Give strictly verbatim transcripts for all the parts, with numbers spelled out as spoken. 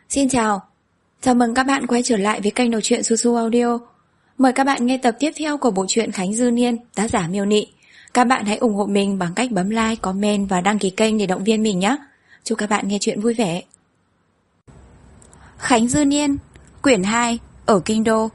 Xin chào, chào mừng các bạn quay trở lại với kênh đọc truyện Su Su Audio. Mời các bạn nghe tập tiếp theo của bộ truyện Khánh Dư Niên, tác giả Miêu Nị. Các bạn hãy ủng hộ mình bằng cách bấm like, comment và đăng ký kênh để động viên mình nhé. Chúc các bạn nghe truyện vui vẻ. Khánh Dư Niên, quyển hai, ở Kinh Đô.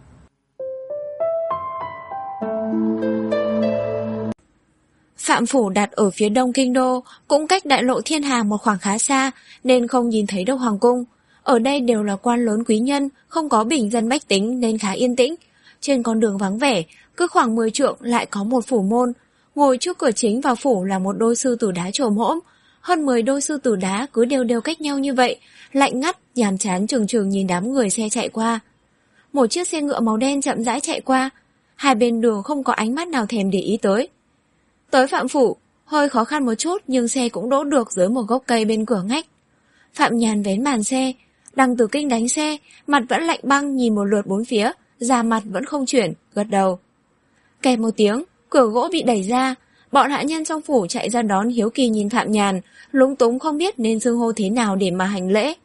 Phạm phủ đặt ở phía đông Kinh Đô, cũng cách đại lộ Thiên Hà một khoảng khá xa, nên không nhìn thấy đâu hoàng cung. Ở đây đều là quan lớn quý nhân, không có bình dân bách tính nên khá yên tĩnh. Trên con đường vắng vẻ, cứ khoảng mười trượng lại có một phủ môn. Ngồi trước cửa chính vào phủ là một đôi sư tử đá trồm hỗn. Hơn mười đôi sư tử đá cứ đều đều cách nhau như vậy, lạnh ngắt, nhàm chán trừng trừng nhìn đám người xe chạy qua. Một chiếc xe ngựa màu đen chậm rãi chạy qua, hai bên đường không có ánh mắt nào thèm để ý tới. Tới Phạm phủ, hơi khó khăn một chút nhưng xe cũng đỗ được dưới một gốc cây bên cửa ngách. Phạm Nhàn vén màn xe, Đằng Tử Kinh đánh xe, mặt vẫn lạnh băng nhìn một lượt bốn phía, da mặt vẫn không chuyển, gật đầu. Kẹp một tiếng, cửa gỗ bị đẩy ra, bọn hạ nhân trong phủ chạy ra đón hiếu kỳ nhìn Phạm Nhàn, lúng túng không biết nên xưng hô thế nào để mà hành lễ.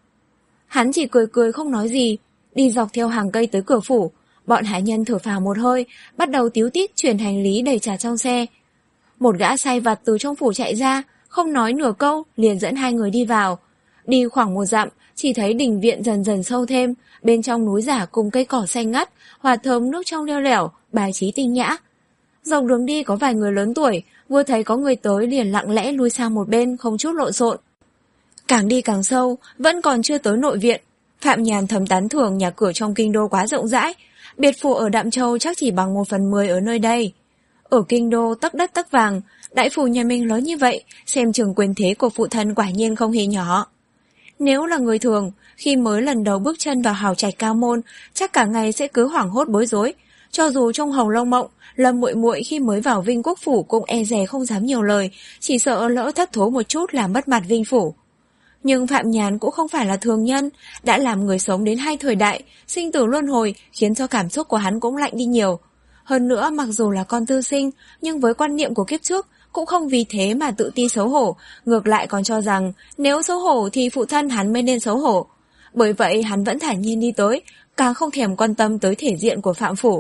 Hắn chỉ cười cười không nói gì, đi dọc theo hàng cây tới cửa phủ, bọn hạ nhân thở phào một hơi, bắt đầu tíu tít chuyển hành lý đầy trà trong xe. Một gã sai vặt từ trong phủ chạy ra, không nói nửa câu, liền dẫn hai người đi vào. Đi khoảng một dặm, chỉ thấy đình viện dần dần sâu thêm, bên trong núi giả cùng cây cỏ xanh ngắt, hòa thơm nước trong leo lẻo, bài trí tinh nhã. Dọc đường đi có vài người lớn tuổi, vừa thấy có người tới liền lặng lẽ lui sang một bên, không chút lộn xộn. Càng đi càng sâu, vẫn còn chưa tới nội viện. Phạm Nhàn thầm tán thưởng nhà cửa trong Kinh Đô quá rộng rãi, biệt phủ ở Đạm Châu chắc chỉ bằng một phần mười ở nơi đây. Ở Kinh Đô tấc đất tấc vàng, đại phủ nhà mình lớn như vậy, xem chừng quyền thế của phụ thân quả nhiên không hề nhỏ. Nếu là người thường, khi mới lần đầu bước chân vào hào trạch cao môn, chắc cả ngày sẽ cứ hoảng hốt bối rối. Cho dù trong Hồng Lâu Mộng, Lâm muội muội khi mới vào Vinh Quốc phủ cũng e dè không dám nhiều lời, chỉ sợ lỡ thất thố một chút làm mất mặt Vinh phủ. Nhưng Phạm Nhàn cũng không phải là thường nhân, đã làm người sống đến hai thời đại, sinh tử luân hồi, khiến cho cảm xúc của hắn cũng lạnh đi nhiều. Hơn nữa mặc dù là con tư sinh, nhưng với quan niệm của kiếp trước, cũng không vì thế mà tự ti xấu hổ, ngược lại còn cho rằng nếu xấu hổ thì phụ thân hắn mới nên xấu hổ. Bởi vậy hắn vẫn thản nhiên đi tới, càng không thèm quan tâm tới thể diện của Phạm phủ.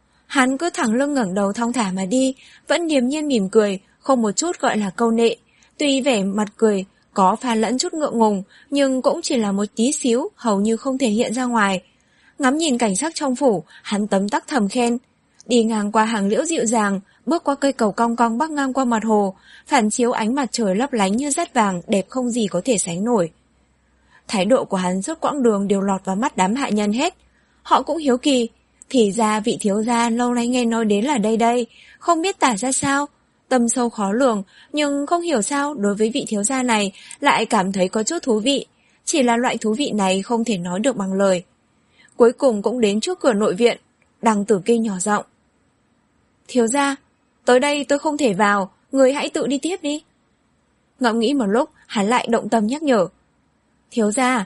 Hắn cứ thẳng lưng ngẩng đầu thong thả mà đi, vẫn điềm nhiên mỉm cười, không một chút gọi là câu nệ. Tuy vẻ mặt cười có pha lẫn chút ngượng ngùng, nhưng cũng chỉ là một tí xíu, hầu như không thể hiện ra ngoài. Ngắm nhìn cảnh sắc trong phủ, hắn tấm tắc thầm khen. Đi ngang qua hàng liễu dịu dàng, bước qua cây cầu cong cong bắc ngang qua mặt hồ, phản chiếu ánh mặt trời lấp lánh như sắt vàng, đẹp không gì có thể sánh nổi. Thái độ của hắn suốt quãng đường đều lọt vào mắt đám hạ nhân hết. Họ cũng hiếu kỳ, thì ra vị thiếu gia lâu nay nghe nói đến là đây đây, không biết tả ra sao. Tâm sâu khó lường, nhưng không hiểu sao đối với vị thiếu gia này lại cảm thấy có chút thú vị. Chỉ là loại thú vị này không thể nói được bằng lời. Cuối cùng cũng đến trước cửa nội viện, Đằng Tử Kinh nhỏ giọng. Thiếu gia, tới đây tôi không thể vào, người hãy tự đi tiếp đi. Ngẫm nghĩ một lúc, hắn lại động tâm nhắc nhở. Thiếu gia.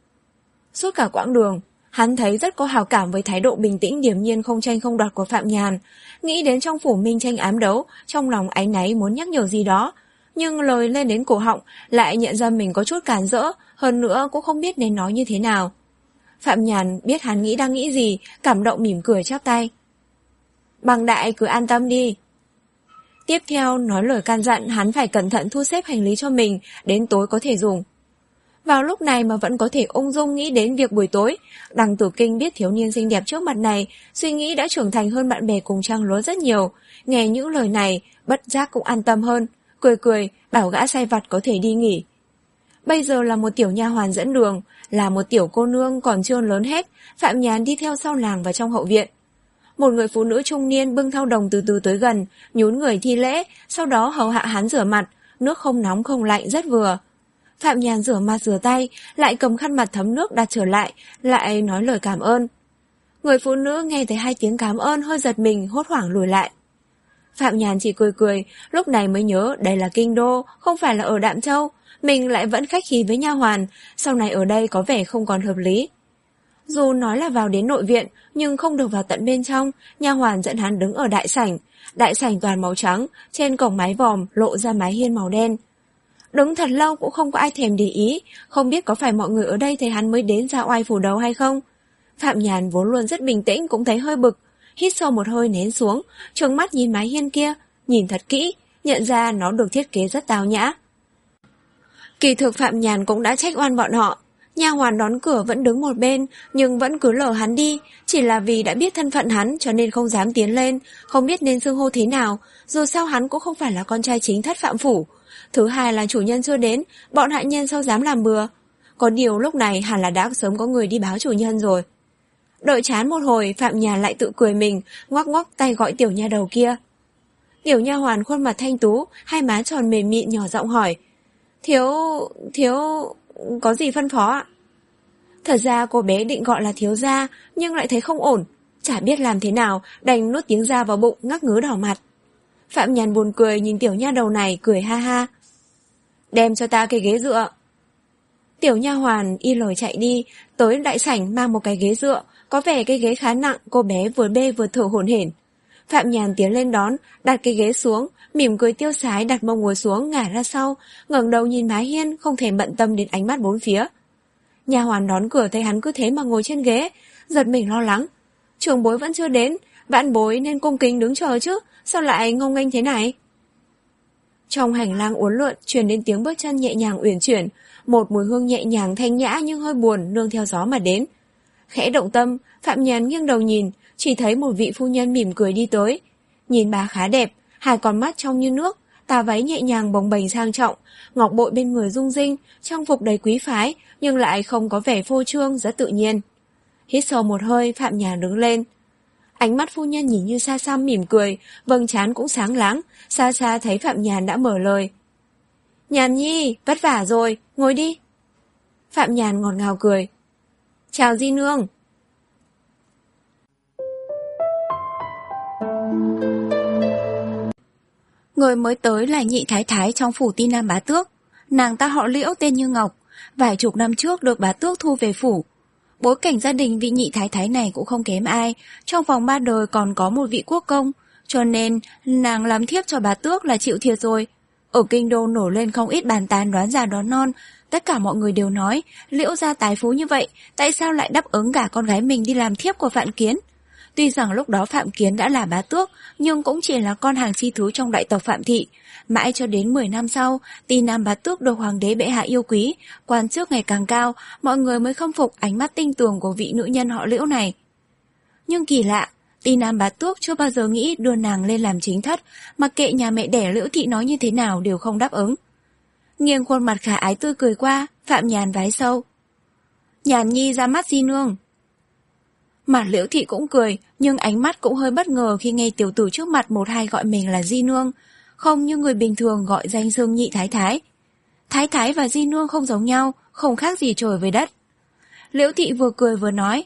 Suốt cả quãng đường, hắn thấy rất có hào cảm với thái độ bình tĩnh điềm nhiên không tranh không đoạt của Phạm Nhàn. Nghĩ đến trong phủ minh tranh ám đấu, trong lòng áy náy muốn nhắc nhở gì đó. Nhưng lời lên đến cổ họng, lại nhận ra mình có chút cản rỡ, hơn nữa cũng không biết nên nói như thế nào. Phạm Nhàn biết hắn nghĩ đang nghĩ gì, cảm động mỉm cười chắp tay. Bằng đại cứ an tâm đi. Tiếp theo nói lời can dặn hắn phải cẩn thận thu xếp hành lý cho mình, đến tối có thể dùng. Vào lúc này mà vẫn có thể ung dung nghĩ đến việc buổi tối, Đằng Tử Kinh biết thiếu niên xinh đẹp trước mặt này, suy nghĩ đã trưởng thành hơn bạn bè cùng trang lứa rất nhiều. Nghe những lời này, bất giác cũng an tâm hơn, cười cười, bảo gã sai vặt có thể đi nghỉ. Bây giờ là một tiểu nha hoàn dẫn đường, là một tiểu cô nương còn chưa lớn hết, Phạm Nhàn đi theo sau làng vào trong hậu viện. Một người phụ nữ trung niên bưng thau đồng từ từ tới gần, nhún người thi lễ, sau đó hầu hạ hắn rửa mặt, nước không nóng không lạnh rất vừa. Phạm Nhàn rửa mặt rửa tay, lại cầm khăn mặt thấm nước đặt trở lại, lại nói lời cảm ơn. Người phụ nữ nghe thấy hai tiếng cảm ơn hơi giật mình, hốt hoảng lùi lại. Phạm Nhàn chỉ cười cười, lúc này mới nhớ đây là Kinh Đô, không phải là ở Đạm Châu, mình lại vẫn khách khí với nha hoàn, sau này ở đây có vẻ không còn hợp lý. Dù nói là vào đến nội viện, nhưng không được vào tận bên trong, nha hoàn dẫn hắn đứng ở đại sảnh. Đại sảnh toàn màu trắng, trên cổng mái vòm lộ ra mái hiên màu đen. Đứng thật lâu cũng không có ai thèm để ý, không biết có phải mọi người ở đây thấy hắn mới đến ra oai phủ đầu hay không. Phạm Nhàn vốn luôn rất bình tĩnh cũng thấy hơi bực, hít sâu một hơi nén xuống, trừng mắt nhìn mái hiên kia, nhìn thật kỹ, nhận ra nó được thiết kế rất tao nhã. Kỳ thực Phạm Nhàn cũng đã trách oan bọn họ, nha hoàn đón cửa vẫn đứng một bên, nhưng vẫn cứ lờ hắn đi, chỉ là vì đã biết thân phận hắn cho nên không dám tiến lên, không biết nên xưng hô thế nào, dù sao hắn cũng không phải là con trai chính thất Phạm phủ. Thứ hai là chủ nhân chưa đến, bọn hạ nhân sao dám làm bừa. Có điều lúc này hẳn là đã sớm có người đi báo chủ nhân rồi. Đợi chán một hồi, Phạm Nhàn lại tự cười mình, ngoắc ngoắc tay gọi tiểu nha đầu kia. Tiểu nha hoàn khuôn mặt thanh tú, hai má tròn mềm mịn nhỏ giọng hỏi. Thiếu... thiếu... có gì phân phó ạ? Thật ra cô bé định gọi là thiếu gia, nhưng lại thấy không ổn, chả biết làm thế nào, đành nuốt tiếng ra vào bụng, ngắc ngứ đỏ mặt. Phạm Nhàn buồn cười nhìn tiểu nha đầu này, cười ha ha. Đem cho ta cái ghế dựa. Tiểu nha hoàn y lời chạy đi, tới đại sảnh mang một cái ghế dựa, có vẻ cái ghế khá nặng, cô bé vừa bê vừa thở hổn hển. Phạm Nhàn tiến lên đón, đặt cái ghế xuống, mỉm cười tiêu sái đặt mông ngồi xuống, ngả ra sau, ngẩng đầu nhìn mái hiên, không thèm bận tâm đến ánh mắt bốn phía. Nha hoàn đón cửa thấy hắn cứ thế mà ngồi trên ghế, giật mình lo lắng. Trưởng bối vẫn chưa đến, vãn bối nên cung kính đứng chờ chứ, sao lại ngông nghênh thế này? Trong hành lang uốn lượn truyền đến tiếng bước chân nhẹ nhàng uyển chuyển, một mùi hương nhẹ nhàng thanh nhã nhưng hơi buồn nương theo gió mà đến. Khẽ động tâm, Phạm Nhàn nghiêng đầu nhìn, chỉ thấy một vị phu nhân mỉm cười đi tới. Nhìn bà khá đẹp, hai con mắt trong như nước, tà váy nhẹ nhàng bồng bềnh sang trọng, ngọc bội bên người rung rinh, trang phục đầy quý phái nhưng lại không có vẻ phô trương, rất tự nhiên. Hít sâu một hơi, Phạm Nhàn đứng lên. Ánh mắt phu nhân nhìn như xa xăm mỉm cười, vầng trán cũng sáng láng, xa xa thấy Phạm Nhàn đã mở lời. Nhàn nhi, vất vả rồi, ngồi đi. Phạm Nhàn ngọt ngào cười. Chào di nương. Người mới tới là nhị thái thái trong phủ Ti Nam bá tước. Nàng ta họ Liễu tên như Ngọc, vài chục năm trước được bá tước thu về phủ. Bối cảnh gia đình vị nhị thái thái này cũng không kém ai, trong vòng ba đời còn có một vị quốc công, cho nên nàng làm thiếp cho bá tước là chịu thiệt rồi. Ở kinh đô nổi lên không ít bàn tán đoán già đoán non, tất cả mọi người đều nói, Liễu gia tài phú như vậy, tại sao lại đáp ứng cả con gái mình đi làm thiếp của Phạm Kiến? Tuy rằng lúc đó Phạm Kiến đã là bá tước, nhưng cũng chỉ là con hàng chi thứ trong đại tộc Phạm thị. Mãi cho đến mười năm sau, Ti Nam bá tước được hoàng đế bệ hạ yêu quý, quan chức ngày càng cao, mọi người mới khâm phục ánh mắt tinh tường của vị nữ nhân họ Liễu này. Nhưng kỳ lạ, Ti Nam bá tước chưa bao giờ nghĩ đưa nàng lên làm chính thất, mặc kệ nhà mẹ đẻ Liễu thị nói như thế nào đều không đáp ứng. Nghiêng khuôn mặt khả ái tươi cười qua, Phạm Nhàn vái sâu. Nhàn nhi ra mắt di nương. Mặt Liễu thị cũng cười, nhưng ánh mắt cũng hơi bất ngờ khi nghe tiểu tử trước mặt một hai gọi mình là di nương, không như người bình thường gọi danh xưng nhị thái thái. Thái thái và di nương không giống nhau, không khác gì trời với đất. Liễu thị vừa cười vừa nói.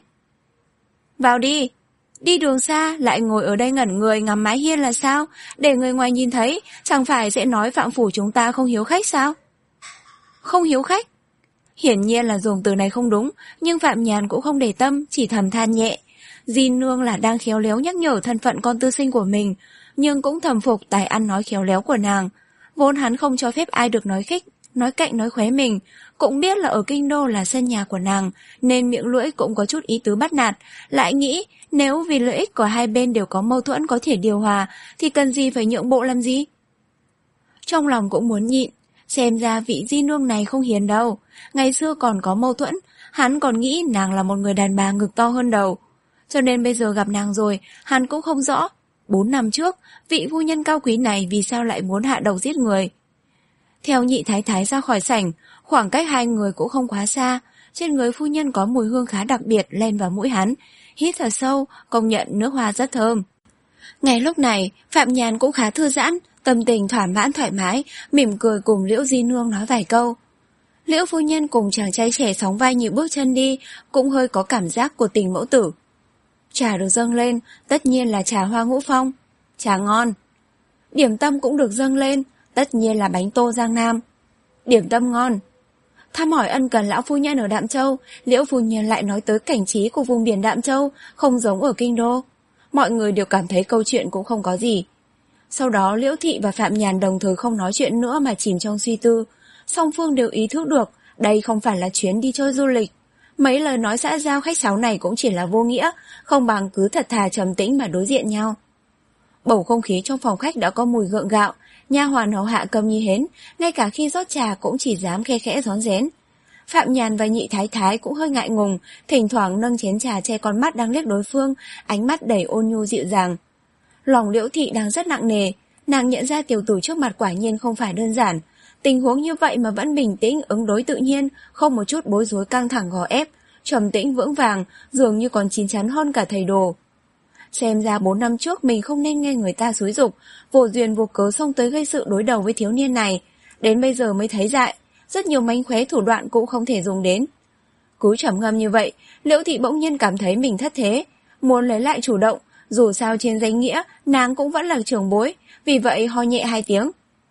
Vào đi, đi đường xa lại ngồi ở đây ngẩn người ngắm mái hiên là sao, để người ngoài nhìn thấy, chẳng phải sẽ nói Phạm phủ chúng ta không hiếu khách sao? Không hiếu khách? Hiển nhiên là dùng từ này không đúng, nhưng Phạm Nhàn cũng không để tâm, chỉ thầm than nhẹ. Di nương là đang khéo léo nhắc nhở thân phận con tư sinh của mình, nhưng cũng thầm phục tài ăn nói khéo léo của nàng. Vốn hắn không cho phép ai được nói khích, nói cạnh nói khóe mình, cũng biết là ở kinh đô là sân nhà của nàng, nên miệng lưỡi cũng có chút ý tứ bắt nạt, lại nghĩ nếu vì lợi ích của hai bên đều có mâu thuẫn có thể điều hòa, thì cần gì phải nhượng bộ làm gì? Trong lòng cũng muốn nhịn, xem ra vị di nương này không hiền đâu. Ngày xưa còn có mâu thuẫn, hắn còn nghĩ nàng là một người đàn bà ngực to hơn đầu. Cho nên bây giờ gặp nàng rồi, hắn cũng không rõ. Bốn năm trước, vị phu nhân cao quý này vì sao lại muốn hạ độc giết người. Theo nhị thái thái ra khỏi sảnh, khoảng cách hai người cũng không quá xa. Trên người phu nhân có mùi hương khá đặc biệt len vào mũi hắn. Hít thở sâu, công nhận nước hoa rất thơm. Ngay lúc này, Phạm Nhàn cũng khá thư giãn, tâm tình thỏa mãn thoải mái, mỉm cười cùng Liễu di nương nói vài câu. Liễu phu nhân cùng chàng trai trẻ sóng vai nhịp bước chân đi, cũng hơi có cảm giác của tình mẫu tử. Trà được dâng lên, tất nhiên là trà hoa ngũ phong. Trà ngon. Điểm tâm cũng được dâng lên, tất nhiên là bánh tô Giang Nam. Điểm tâm ngon. Thăm hỏi ân cần lão phu nhân ở Đạm Châu, Liễu phu nhân lại nói tới cảnh trí của vùng biển Đạm Châu, không giống ở kinh đô. Mọi người đều cảm thấy câu chuyện cũng không có gì. Sau đó Liễu thị và Phạm Nhàn đồng thời không nói chuyện nữa mà chìm trong suy tư. song phương đều ý thức được đây không phải là chuyến đi chơi du lịch. Mấy lời nói xã giao khách sáo này cũng chỉ là vô nghĩa, không bằng cứ thật thà trầm tĩnh mà đối diện nhau. Bầu không khí trong phòng khách đã có mùi gượng gạo, nha hoàn hầu hạ câm như hến, ngay cả khi rót trà cũng chỉ dám khe khẽ rón rén. Phạm Nhàn và Nhị Thái Thái cũng hơi ngại ngùng, thỉnh thoảng nâng chén trà che con mắt đang liếc đối phương, ánh mắt đầy ôn nhu dịu dàng. Lòng Liễu Thị đang rất nặng nề, nàng nhận ra tiểu tử trước mặt quả nhiên không phải đơn giản. Tình huống như vậy mà vẫn bình tĩnh, ứng đối tự nhiên, không một chút bối rối căng thẳng gò ép, trầm tĩnh vững vàng, dường như còn chín chắn hơn cả thầy đồ. Xem ra bốn năm trước mình không nên nghe người ta xúi giục, vô duyên vô cớ xông tới gây sự đối đầu với thiếu niên này, đến bây giờ mới thấy dại, rất nhiều mánh khóe thủ đoạn cũng không thể dùng đến. Cứ trầm ngâm như vậy, Liễu Thị bỗng nhiên cảm thấy mình thất thế, muốn lấy lại chủ động, dù sao trên danh nghĩa nàng cũng vẫn là trưởng bối, vì vậy ho nhẹ hai tiếng.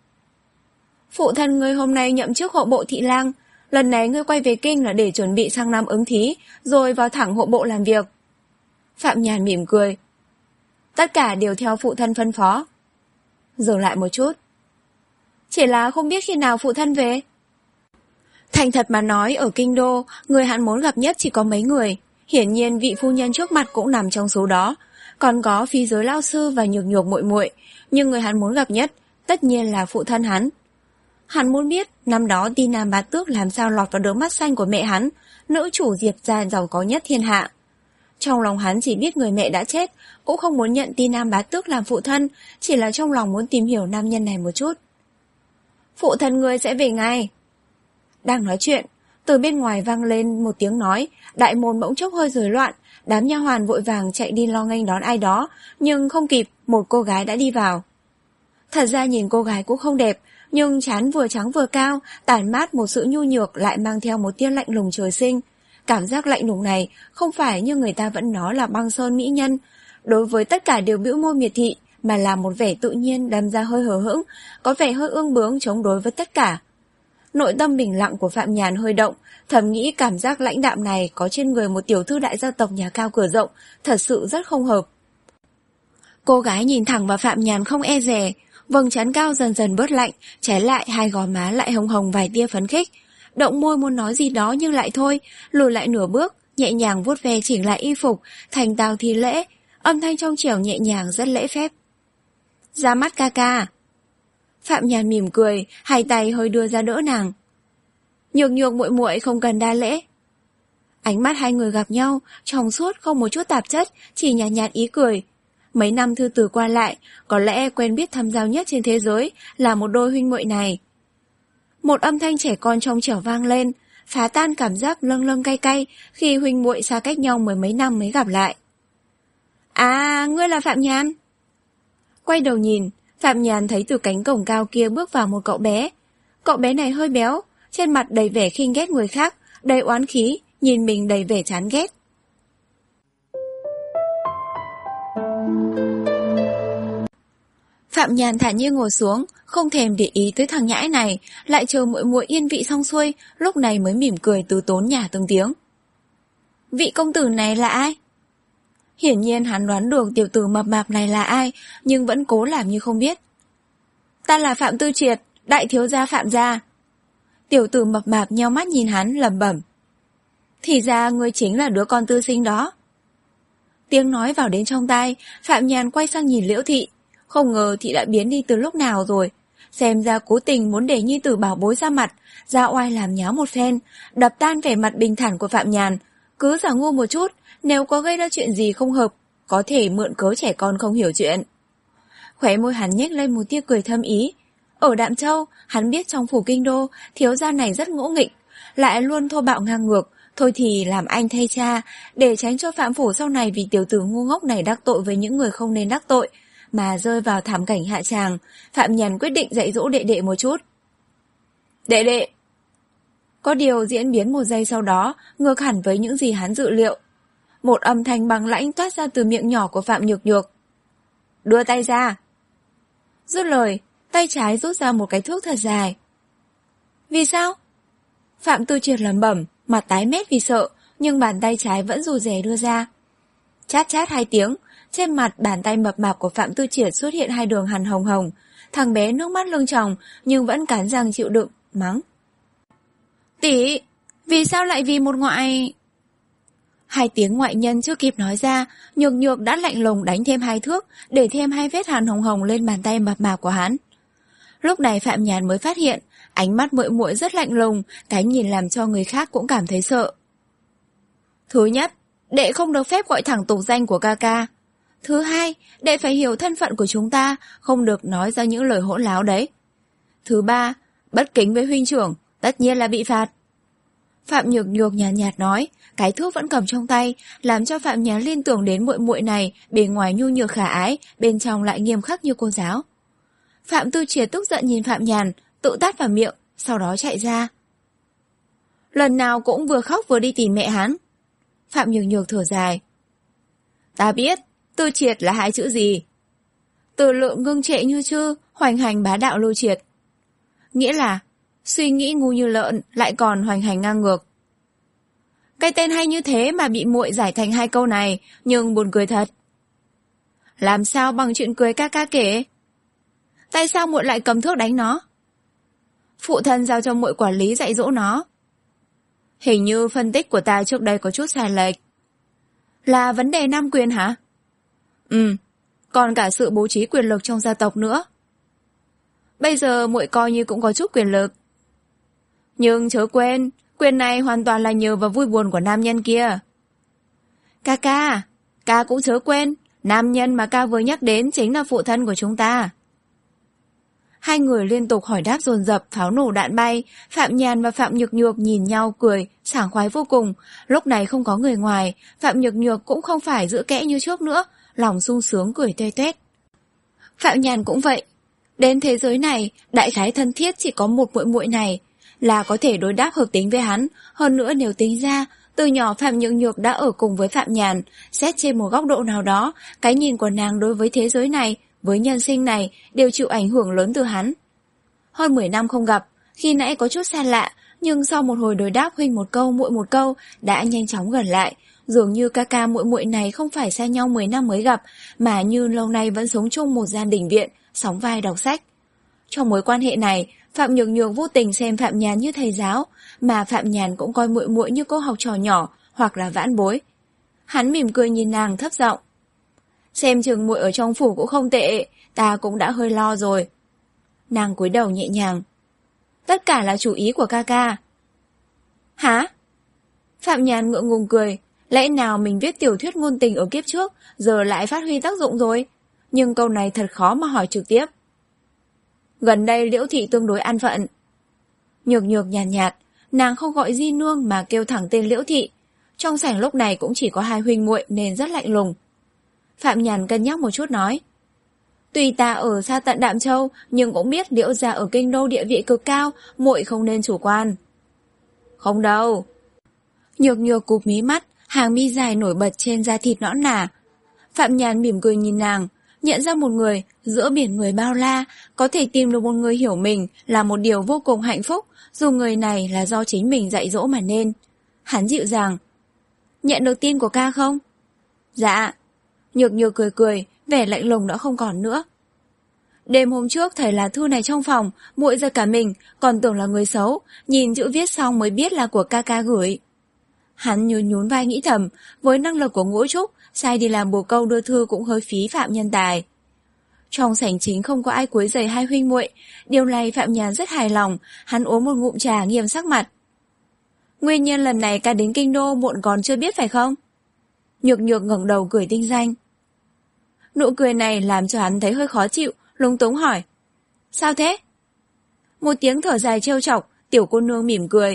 Phụ thân ngươi hôm nay nhậm chức hộ bộ thị lang, lần này ngươi quay về kinh là để chuẩn bị sang năm ứng thí, rồi vào thẳng hộ bộ làm việc. Phạm Nhàn mỉm cười. Tất cả đều theo phụ thân phân phó. Dừng lại một chút. Chỉ là không biết khi nào phụ thân về. Thành thật mà nói, ở kinh đô, người hắn muốn gặp nhất chỉ có mấy người. Hiển nhiên vị phu nhân trước mặt cũng nằm trong số đó. Còn có phi giới lao sư và nhược nhược muội muội, nhưng người hắn muốn gặp nhất tất nhiên là phụ thân hắn. Hắn muốn biết năm đó Ti Nam Bá Tước làm sao lọt vào đôi mắt xanh của mẹ hắn, nữ chủ Diệp gia giàu có nhất thiên hạ. Trong lòng hắn chỉ biết người mẹ đã chết, cũng không muốn nhận Ti Nam Bá Tước làm phụ thân, chỉ là trong lòng muốn tìm hiểu nam nhân này một chút. Phụ thân ngươi sẽ về ngay. Đang nói chuyện, từ bên ngoài vang lên một tiếng nói, đại môn bỗng chốc hơi rối loạn, đám nha hoàn vội vàng chạy đi lo nghênh đón ai đó, nhưng không kịp, một cô gái đã đi vào. Thật ra nhìn cô gái cũng không đẹp, nhưng trán vừa trắng vừa cao, tản mát một sự nhu nhược lại mang theo một tia lạnh lùng trời sinh. Cảm giác lạnh lùng này không phải như người ta vẫn nói là băng sơn mỹ nhân, đối với tất cả đều bĩu môi miệt thị, mà là một vẻ tự nhiên đâm ra hơi hờ hững, có vẻ hơi ương bướng chống đối với tất cả. Nội tâm bình lặng của Phạm Nhàn hơi động, thầm nghĩ cảm giác lãnh đạm này có trên người một tiểu thư đại gia tộc nhà cao cửa rộng, thật sự rất không hợp. Cô gái nhìn thẳng vào Phạm Nhàn không e dè, vầng trán cao dần dần bớt lạnh, trái lại hai gò má lại hồng hồng vài tia phấn khích. Động môi muốn nói gì đó nhưng lại thôi, lùi lại nửa bước, nhẹ nhàng vuốt ve chỉnh lại y phục, thành tao thi lễ, âm thanh trong trẻo nhẹ nhàng rất lễ phép. Ra mắt ca ca. Phạm Nhàn mỉm cười, hai tay hơi đưa ra đỡ nàng. Nhược nhược muội muội không cần đa lễ. Ánh mắt hai người gặp nhau, trong suốt không một chút tạp chất, chỉ nhạt nhạt ý cười. Mấy năm thư từ qua lại, có lẽ quen biết thâm giao nhất trên thế giới là một đôi huynh muội này. Một âm thanh trẻ con trong trẻo vang lên, phá tan cảm giác lâng lâng cay cay khi huynh muội xa cách nhau mười mấy năm mới gặp lại. À, ngươi là Phạm Nhàn. Quay đầu nhìn, Phạm Nhàn thấy từ cánh cổng cao kia bước vào một cậu bé. Cậu bé này hơi béo, trên mặt đầy vẻ khinh ghét người khác, đầy oán khí, nhìn mình đầy vẻ chán ghét. Phạm Nhàn thản nhiên ngồi xuống, không thèm để ý tới thằng nhãi này, lại chờ muội muội yên vị xong xuôi, lúc này mới mỉm cười từ tốn nhả từng tiếng. Vị công tử này là ai? Hiển nhiên hắn đoán được tiểu tử mập mạp này là ai, nhưng vẫn cố làm như không biết. Ta là Phạm Tư Triệt, đại thiếu gia Phạm gia. Tiểu tử mập mạp nheo mắt nhìn hắn lẩm bẩm. Thì ra ngươi chính là đứa con tư sinh đó. Tiếng nói vào đến trong tai, Phạm Nhàn quay sang nhìn Liễu Thị. Không ngờ Thị đã biến đi từ lúc nào rồi. Xem ra cố tình muốn để nhi tử bảo bối ra mặt, ra oai làm nháo một phen, đập tan vẻ mặt bình thản của Phạm Nhàn. Cứ giả ngu một chút, nếu có gây ra chuyện gì không hợp, có thể mượn cớ trẻ con không hiểu chuyện. Khóe môi hắn nhếch lên một tia cười thâm ý. Ở Đạm Châu, hắn biết trong phủ kinh đô, thiếu gia này rất ngỗ nghịch, lại luôn thô bạo ngang ngược, thôi thì làm anh thay cha, để tránh cho Phạm phủ sau này vì tiểu tử ngu ngốc này đắc tội với những người không nên đắc tội, mà rơi vào thảm cảnh hạ tràng. Phạm Nhàn quyết định dạy dỗ đệ đệ một chút. Đệ đệ! Có điều diễn biến một giây sau đó, ngược hẳn với những gì hắn dự liệu. Một âm thanh băng lãnh toát ra từ miệng nhỏ của Phạm Nhược Nhược. Đưa tay ra! Dứt lời, tay trái rút ra một cái thước thật dài. Vì sao? Phạm Tư Triệt lẩm bẩm, mặt tái mét vì sợ, nhưng bàn tay trái vẫn rụt rè đưa ra. Chát chát hai tiếng, trên mặt bàn tay mập mạp của Phạm Tư Triệt xuất hiện hai đường hằn hồng hồng. Thằng bé nước mắt lưng tròng, nhưng vẫn cắn răng chịu đựng, mắng. Tỷ, vì sao lại vì một ngoại... Hai tiếng ngoại nhân chưa kịp nói ra, Nhược Nhược đã lạnh lùng đánh thêm hai thước, để thêm hai vết hàn hồng hồng lên bàn tay mập mạp của hắn. Lúc này Phạm Nhàn mới phát hiện, ánh mắt muội muội rất lạnh lùng, cái nhìn làm cho người khác cũng cảm thấy sợ. Thứ nhất, đệ không được phép gọi thẳng tục danh của ca ca. Thứ hai, đệ phải hiểu thân phận của chúng ta, không được nói ra những lời hỗn láo đấy. Thứ ba, bất kính với huynh trưởng, tất nhiên là bị phạt. Phạm Nhược Nhược nhàn nhạt, nhạt nói, cái thước vẫn cầm trong tay, làm cho Phạm Nhàn liên tưởng đến muội muội này, bề ngoài nhu nhược khả ái, bên trong lại nghiêm khắc như cô giáo. Phạm Tư Triệt tức giận nhìn Phạm Nhàn, tự tát vào miệng, sau đó chạy ra. Lần nào cũng vừa khóc vừa đi tìm mẹ hắn. Phạm Nhược Nhược thở dài. Ta biết, Tư Triệt là hai chữ gì? Từ lượng ngưng trệ như chư, hoành hành bá đạo lưu triệt. Nghĩa là, suy nghĩ ngu như lợn, lại còn hoành hành ngang ngược. Cái tên hay như thế mà bị muội giải thành hai câu này, nhưng buồn cười thật. Làm sao bằng chuyện cười ca ca kể? Tại sao muội lại cầm thước đánh nó? Phụ thân giao cho muội quản lý dạy dỗ nó. Hình như phân tích của ta trước đây có chút sai lệch. Là vấn đề nam quyền hả? Ừ, còn cả sự bố trí quyền lực trong gia tộc nữa. Bây giờ muội coi như cũng có chút quyền lực. Nhưng chớ quên, quyền này hoàn toàn là nhờ vào vui buồn của nam nhân kia. Ca ca, ca cũng chớ quên, nam nhân mà ca vừa nhắc đến chính là phụ thân của chúng ta. Hai người liên tục hỏi đáp dồn dập, pháo nổ đạn bay. Phạm Nhàn và Phạm Nhược Nhược nhìn nhau cười, sảng khoái vô cùng. Lúc này không có người ngoài, Phạm Nhược Nhược cũng không phải giữ kẽ như trước nữa, lòng sung sướng cười tê tét. Phạm Nhàn cũng vậy. Đến thế giới này, đại khái thân thiết chỉ có một muội muội này, là có thể đối đáp hợp tính với hắn. Hơn nữa nếu tính ra, từ nhỏ Phạm Nhược Nhược đã ở cùng với Phạm Nhàn, xét trên một góc độ nào đó, cái nhìn của nàng đối với thế giới này, với nhân sinh này, đều chịu ảnh hưởng lớn từ hắn. Hơn mười năm không gặp, khi nãy có chút xa lạ, nhưng sau một hồi đối đáp huynh một câu muội một câu, đã nhanh chóng gần lại. Dường như ca ca muội muội này không phải xa nhau mười năm mới gặp, mà như lâu nay vẫn sống chung một gian đình viện, sóng vai đọc sách. Trong mối quan hệ này, Phạm Nhược Nhược vô tình xem Phạm Nhàn như thầy giáo, mà Phạm Nhàn cũng coi muội muội như cô học trò nhỏ hoặc là vãn bối. Hắn mỉm cười nhìn nàng thấp giọng. Xem chừng muội ở trong phủ cũng không tệ, ta cũng đã hơi lo rồi. Nàng cúi đầu nhẹ nhàng. Tất cả là chủ ý của ca ca. Hả? Phạm Nhàn ngượng ngùng cười. Lẽ nào mình viết tiểu thuyết ngôn tình ở kiếp trước, giờ lại phát huy tác dụng rồi? Nhưng câu này thật khó mà hỏi trực tiếp. Gần đây Liễu Thị tương đối an phận. Nhược Nhược nhàn nhạt, nhạt, nàng không gọi Di Nương mà kêu thẳng tên Liễu Thị. Trong sảnh lúc này cũng chỉ có hai huynh muội nên rất lạnh lùng. Phạm Nhàn cân nhắc một chút nói. Tuy ta ở xa tận Đạm Châu, nhưng cũng biết Liễu gia ở kinh đô địa vị cực cao, muội không nên chủ quan. Không đâu. Nhược Nhược cụp mí mắt, hàng mi dài nổi bật trên da thịt nõn nà. Phạm Nhàn mỉm cười nhìn nàng, nhận ra một người, giữa biển người bao la, có thể tìm được một người hiểu mình là một điều vô cùng hạnh phúc, dù người này là do chính mình dạy dỗ mà nên. Hắn dịu dàng. Nhận được tin của ca không? Dạ. Nhược Nhược cười cười, vẻ lạnh lùng đã không còn nữa. Đêm hôm trước thầy là thư này trong phòng, muội giật cả mình, còn tưởng là người xấu, nhìn chữ viết xong mới biết là của ca ca gửi. Hắn nhún nhún vai nghĩ thầm, với năng lực của Ngũ Trúc, sai đi làm bồ câu đưa thư cũng hơi phí Phạm nhân tài. Trong sảnh chính không có ai quấy rầy hai huynh muội, điều này Phạm Nhàn rất hài lòng, hắn uống một ngụm trà nghiêm sắc mặt. Nguyên nhân lần này ca đến kinh đô muộn còn chưa biết phải không? Nhược Nhược ngẩng đầu cười tinh danh. Nụ cười này làm cho hắn thấy hơi khó chịu, lúng túng hỏi. Sao thế? Một tiếng thở dài trêu chọc, tiểu cô nương mỉm cười.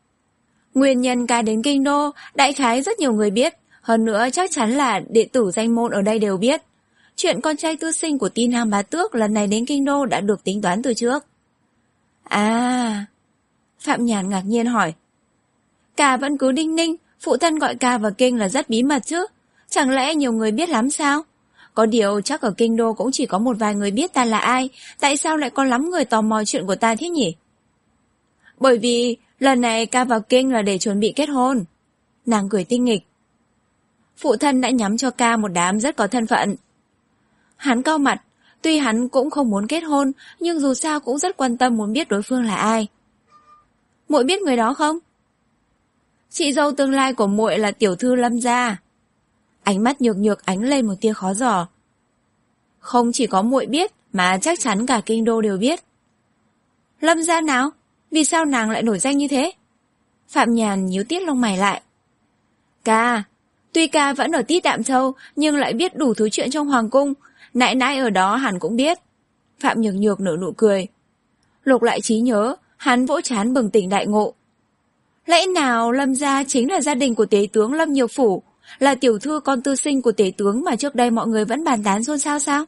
Nguyên nhân ca đến kinh đô, đại khái rất nhiều người biết, hơn nữa chắc chắn là đệ tử danh môn ở đây đều biết. Chuyện con trai tư sinh của Ti Nam Bá Tước lần này đến kinh đô đã được tính toán từ trước. À... Phạm Nhàn ngạc nhiên hỏi. Ca vẫn cứ đinh ninh, phụ thân gọi ca vào kinh là rất bí mật chứ, chẳng lẽ nhiều người biết lắm sao? Có điều chắc ở kinh đô cũng chỉ có một vài người biết ta là ai, tại sao lại có lắm người tò mò chuyện của ta thế nhỉ? Bởi vì lần này ca vào kinh là để chuẩn bị kết hôn. Nàng cười tinh nghịch. Phụ thân đã nhắm cho ca một đám rất có thân phận. Hắn cau mặt, tuy hắn cũng không muốn kết hôn, nhưng dù sao cũng rất quan tâm muốn biết đối phương là ai. muội biết người đó không? Chị dâu tương lai của muội là tiểu thư Lâm gia. Ánh mắt Nhược Nhược ánh lên một tia khó giỏ. Không chỉ có muội biết, mà chắc chắn cả kinh đô đều biết. Lâm gia nào? Vì sao nàng lại nổi danh như thế? Phạm Nhàn nhíu tít lông mày lại. Ca, tuy ca vẫn ở Tít Đạm Châu, nhưng lại biết đủ thứ chuyện trong hoàng cung. Nãi nãi ở đó hẳn cũng biết. Phạm Nhược Nhược nở nụ cười. Lục lại trí nhớ, hắn vỗ trán bừng tỉnh đại ngộ. Lẽ nào Lâm gia chính là gia đình của tế tướng Lâm Nhược Phủ, là tiểu thư con tư sinh của tế tướng mà trước đây mọi người vẫn bàn tán xôn xao sao?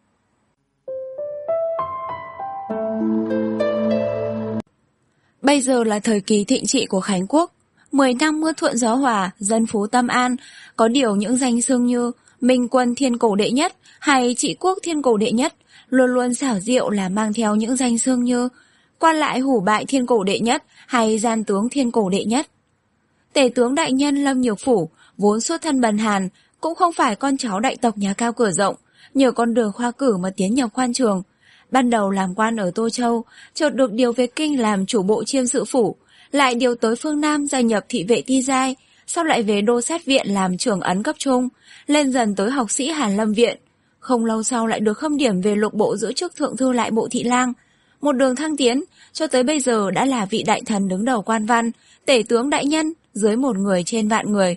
Bây giờ là thời kỳ thịnh trị của Khánh Quốc. Mười năm mưa thuận gió hòa, dân phú tâm an, có điều những danh xưng như Minh Quân Thiên Cổ Đệ Nhất hay Trị Quốc Thiên Cổ Đệ Nhất luôn luôn xảo diệu là mang theo những danh xưng như Quan lại hủ bại Thiên Cổ Đệ Nhất hay Gian tướng Thiên Cổ Đệ Nhất. Tể tướng đại nhân Lâm Nhược Phủ vốn xuất thân bần hàn, cũng không phải con cháu đại tộc nhà cao cửa rộng, nhờ con đường khoa cử mà tiến nhập quan trường. Ban đầu làm quan ở Tô Châu, chợt được điều về Kinh làm chủ bộ chiêm sự phủ, lại điều tới phương Nam gia nhập thị vệ Ti Giai, sau lại về Đô Sát Viện làm trưởng ấn cấp trung, lên dần tới học sĩ Hàn Lâm Viện. Không lâu sau lại được khâm điểm về lục bộ giữ chức thượng thư lại bộ thị lang. Một đường thăng tiến, cho tới bây giờ đã là vị đại thần đứng đầu quan văn, tể tướng đại nhân, dưới một người trên vạn người.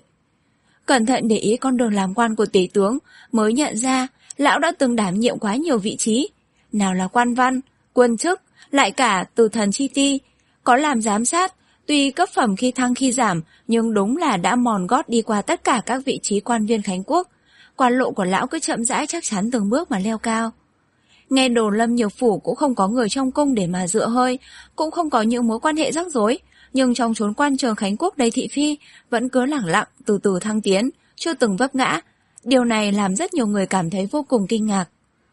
Cẩn thận để ý con đường làm quan của tể tướng, mới nhận ra lão đã từng đảm nhiệm quá nhiều vị trí. Nào là quan văn, quân chức, lại cả từ thần chi ti, có làm giám sát, tuy cấp phẩm khi thăng khi giảm, nhưng đúng là đã mòn gót đi qua tất cả các vị trí quan viên Khánh Quốc. Quan lộ của lão cứ chậm rãi chắc chắn từng bước mà leo cao. Nghe đồn Lâm Nhược Phủ cũng không có người trong cung để mà dựa hơi, cũng không có những mối quan hệ rắc rối, nhưng trong chốn quan trường Khánh Quốc đầy thị phi, vẫn cứ lẳng lặng từ từ thăng tiến, chưa từng vấp ngã. Điều này làm rất nhiều người cảm thấy vô cùng kinh ngạc.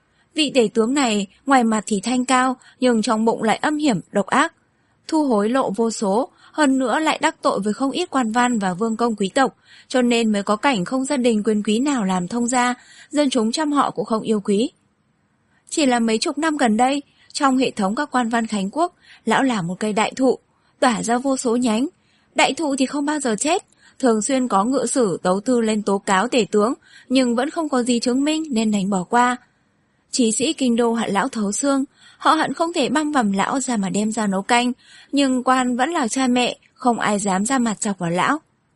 Vị tể tướng này ngoài mặt thì thanh cao, nhưng trong bụng lại âm hiểm, độc ác, thu hối lộ vô số, hơn nữa lại đắc tội với không ít quan văn và vương công quý tộc, cho nên mới có cảnh không gia đình quyền quý nào làm thông gia, dân chúng trăm họ cũng không yêu quý. Chỉ là mấy chục năm gần đây, trong hệ thống các quan văn Khánh Quốc, lão là một cây đại thụ, tỏa ra vô số nhánh. Đại thụ thì không bao giờ chết, thường xuyên có ngự sử tấu thư lên tố cáo tể tướng, nhưng vẫn không có gì chứng minh nên đành bỏ qua. Chí sĩ kinh đô hận lão thấu xương, họ hận không thể băm vằm lão ra mà đem ra nấu canh, nhưng quan vẫn là cha mẹ, không ai dám ra mặt chọc vào lão.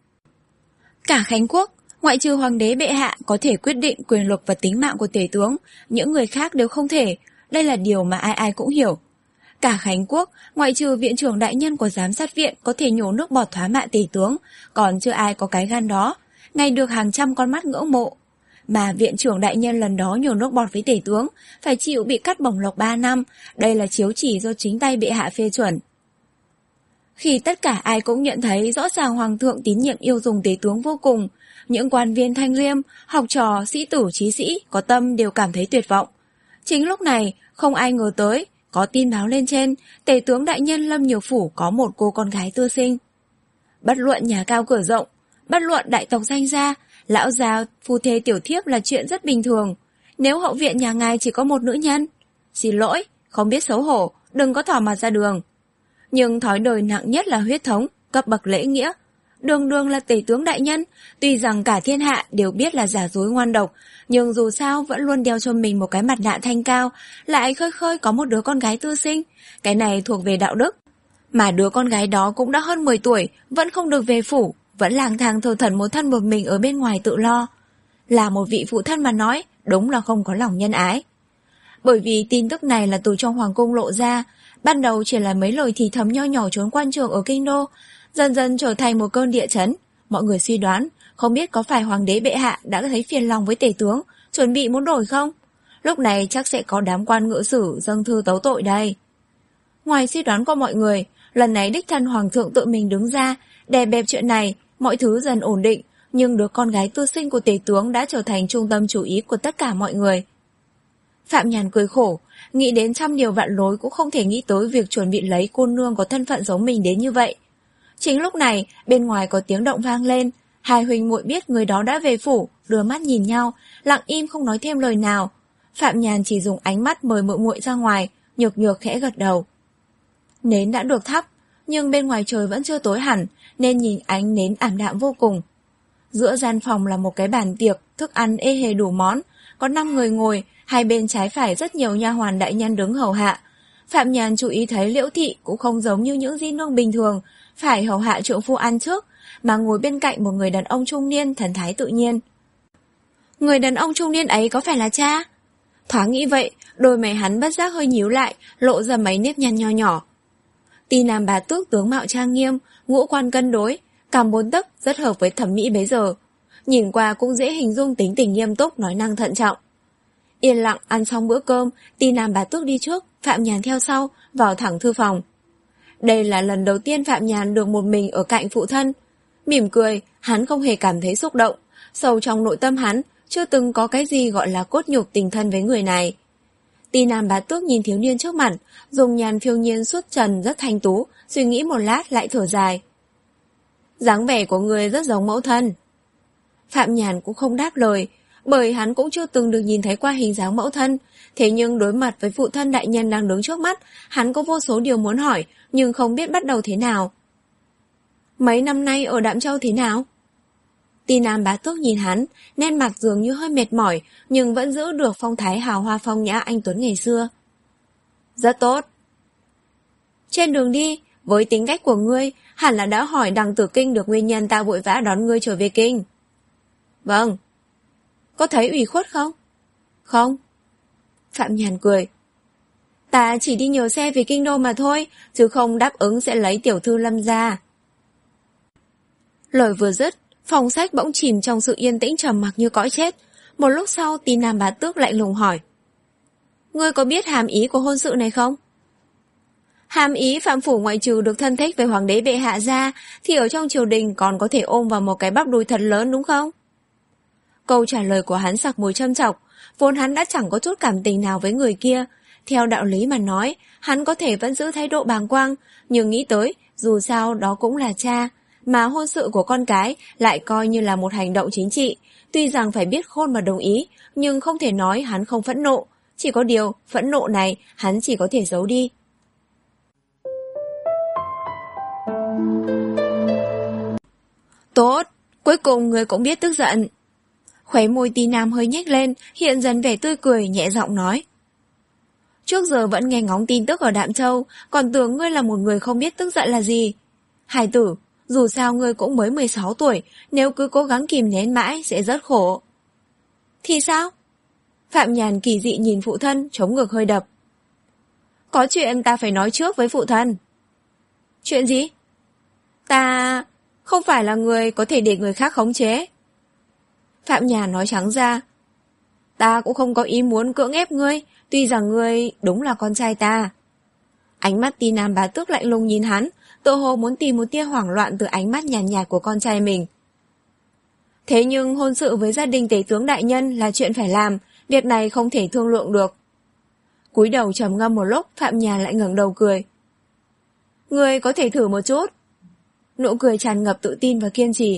Cả Khánh Quốc, ngoại trừ hoàng đế bệ hạ có thể quyết định quyền lực và tính mạng của tể tướng, những người khác đều không thể, đây là điều mà ai ai cũng hiểu. Cả Khánh Quốc, ngoại trừ viện trưởng đại nhân của giám sát viện có thể nhổ nước bọt thoá mạ tể tướng, còn chưa ai có cái gan đó, ngày được hàng trăm con mắt ngưỡng mộ. Mà viện trưởng đại nhân lần đó nhổ nước bọt với tể tướng, phải chịu bị cắt bổng lộc ba năm, đây là chiếu chỉ do chính tay bệ hạ phê chuẩn. Khi tất cả ai cũng nhận thấy rõ ràng hoàng thượng tín nhiệm yêu dùng tể tướng vô cùng, những quan viên thanh liêm, học trò, sĩ tử, trí sĩ có tâm đều cảm thấy tuyệt vọng. Chính lúc này, không ai ngờ tới, có tin báo lên trên, tể tướng đại nhân Lâm Nhược Phủ có một cô con gái tư sinh. Bất luận nhà cao cửa rộng, bất luận đại tộc danh gia, lão già phu thê tiểu thiếp là chuyện rất bình thường. Nếu hậu viện nhà ngài chỉ có một nữ nhân, xin lỗi, không biết xấu hổ, đừng có thò mặt ra đường. Nhưng thói đời nặng nhất là huyết thống, cấp bậc lễ nghĩa. Đường đường là tể tướng đại nhân, tuy rằng cả thiên hạ đều biết là giả dối ngoan độc, nhưng dù sao vẫn luôn đeo cho mình một cái mặt nạ thanh cao, lại khơi khơi có một đứa con gái tư sinh. Cái này thuộc về đạo đức. Mà đứa con gái đó cũng đã hơn mười tuổi, vẫn không được về phủ, vẫn lang thang thờ thẩn một thân một mình ở bên ngoài tự lo. Là một vị phụ thân mà nói, đúng là không có lòng nhân ái. Bởi vì tin tức này là từ trong hoàng cung lộ ra, ban đầu chỉ là mấy lời thì thầm nho nhỏ trốn quan trường ở kinh đô, dần dần trở thành một cơn địa chấn. Mọi người suy đoán, không biết có phải hoàng đế bệ hạ đã thấy phiền lòng với tể tướng, chuẩn bị muốn đổi không? Lúc này chắc sẽ có đám quan ngự sử dâng thư tấu tội đây. Ngoài suy đoán của mọi người, lần này đích thân hoàng thượng tự mình đứng ra, đè bẹp chuyện này, mọi thứ dần ổn định, nhưng đứa con gái tư sinh của tể tướng đã trở thành trung tâm chú ý của tất cả mọi người. Phạm Nhàn cười khổ, nghĩ đến trăm điều vạn lối cũng không thể nghĩ tới việc chuẩn bị lấy cô nương có thân phận giống mình đến như vậy. Chính lúc này, bên ngoài có tiếng động vang lên, hai huynh muội biết người đó đã về phủ, đưa mắt nhìn nhau, lặng im không nói thêm lời nào. Phạm Nhàn chỉ dùng ánh mắt mời muội muội ra ngoài, Nhược Nhược khẽ gật đầu. Nến đã được thắp, nhưng bên ngoài trời vẫn chưa tối hẳn, nên nhìn ánh nến ảm đạm vô cùng. Giữa gian phòng là một cái bàn tiệc, thức ăn ê hề đủ món, có năm người ngồi, hai bên trái phải rất nhiều nha hoàn đại nhân đứng hầu hạ. Phạm Nhàn chú ý thấy Liễu Thị cũng không giống như những di nương bình thường, phải hầu hạ trượng phu ăn trước, mà ngồi bên cạnh một người đàn ông trung niên thần thái tự nhiên. Người đàn ông trung niên ấy có phải là cha? Thoáng nghĩ vậy, đôi mày hắn bất giác hơi nhíu lại, lộ ra mấy nếp nhăn nho nhỏ. Ti Nam Bá Tước tướng mạo trang nghiêm, ngũ quan cân đối, cằm bốn tấc rất hợp với thẩm mỹ bấy giờ. Nhìn qua cũng dễ hình dung tính tình nghiêm túc, nói năng thận trọng. Yên lặng ăn xong bữa cơm, Ti Nam Bá Tước đi trước, Phạm Nhàn theo sau, vào thẳng thư phòng. Đây là lần đầu tiên Phạm Nhàn được một mình ở cạnh phụ thân. Mỉm cười, hắn không hề cảm thấy xúc động. Sâu trong nội tâm hắn, chưa từng có cái gì gọi là cốt nhục tình thân với người này. Ti Nam Bá Tước nhìn thiếu niên trước mặt, dùng nhàn phiêu nhiên suốt trần rất thanh tú, suy nghĩ một lát lại thở dài. Dáng vẻ của người rất giống mẫu thân. Phạm Nhàn cũng không đáp lời, bởi hắn cũng chưa từng được nhìn thấy qua hình dáng mẫu thân. Thế nhưng đối mặt với phụ thân đại nhân đang đứng trước mắt, hắn có vô số điều muốn hỏi, nhưng không biết bắt đầu thế nào. Mấy năm nay ở Đạm Châu thế nào? Ti Nam Bá Tước nhìn hắn, nét mặt dường như hơi mệt mỏi, nhưng vẫn giữ được phong thái hào hoa phong nhã anh tuấn ngày xưa. Rất tốt. Trên đường đi, với tính cách của ngươi, hẳn là đã hỏi Đằng Tử Kinh được nguyên nhân ta vội vã đón ngươi trở về kinh. Vâng. Có thấy ủy khuất không? Không. Phạm Nhàn cười. Ta chỉ đi nhờ xe về kinh đô mà thôi, chứ không đáp ứng sẽ lấy tiểu thư Lâm ra. Lời vừa dứt, phòng sách bỗng chìm trong sự yên tĩnh trầm mặc như cõi chết. Một lúc sau, Ti Nam Bá Tước lạnh lùng hỏi. Ngươi có biết hàm ý của hôn sự này không? Hàm ý Phạm Phủ ngoại trừ được thân thích với hoàng đế bệ hạ ra, thì ở trong triều đình còn có thể ôm vào một cái bắp đùi thật lớn đúng không? Câu trả lời của hắn sặc mùi châm chọc, vốn hắn đã chẳng có chút cảm tình nào với người kia. Theo đạo lý mà nói, hắn có thể vẫn giữ thái độ bàng quang, nhưng nghĩ tới, dù sao đó cũng là cha, mà hôn sự của con cái lại coi như là một hành động chính trị. Tuy rằng phải biết khôn mà đồng ý, nhưng không thể nói hắn không phẫn nộ. Chỉ có điều, phẫn nộ này hắn chỉ có thể giấu đi. Tốt, cuối cùng người cũng biết tức giận. Khóe môi Ti Nam hơi nhếch lên, hiện dần vẻ tươi cười, nhẹ giọng nói. Trước giờ vẫn nghe ngóng tin tức ở Đạm Châu, còn tưởng ngươi là một người không biết tức giận là gì. Hải tử, dù sao ngươi cũng mới mười sáu tuổi, nếu cứ cố gắng kìm nén mãi sẽ rất khổ. Thì sao? Phạm Nhàn kỳ dị nhìn phụ thân, chống ngực hơi đập. Có chuyện ta phải nói trước với phụ thân. Chuyện gì? Ta không phải là người có thể để người khác khống chế. Phạm Nhàn nói trắng ra. Ta cũng không có ý muốn cưỡng ép ngươi, tuy rằng ngươi đúng là con trai ta. Ánh mắt Ti Nam Bá Tước lạnh lùng nhìn hắn, tự hồ muốn tìm một tia hoảng loạn từ ánh mắt nhàn nhạt, nhạt của con trai mình. Thế nhưng hôn sự với gia đình tể tướng đại nhân là chuyện phải làm, việc này không thể thương lượng được. Cúi đầu trầm ngâm một lúc, Phạm Nhàn lại ngẩng đầu cười. Ngươi có thể thử một chút. Nụ cười tràn ngập tự tin và kiên trì.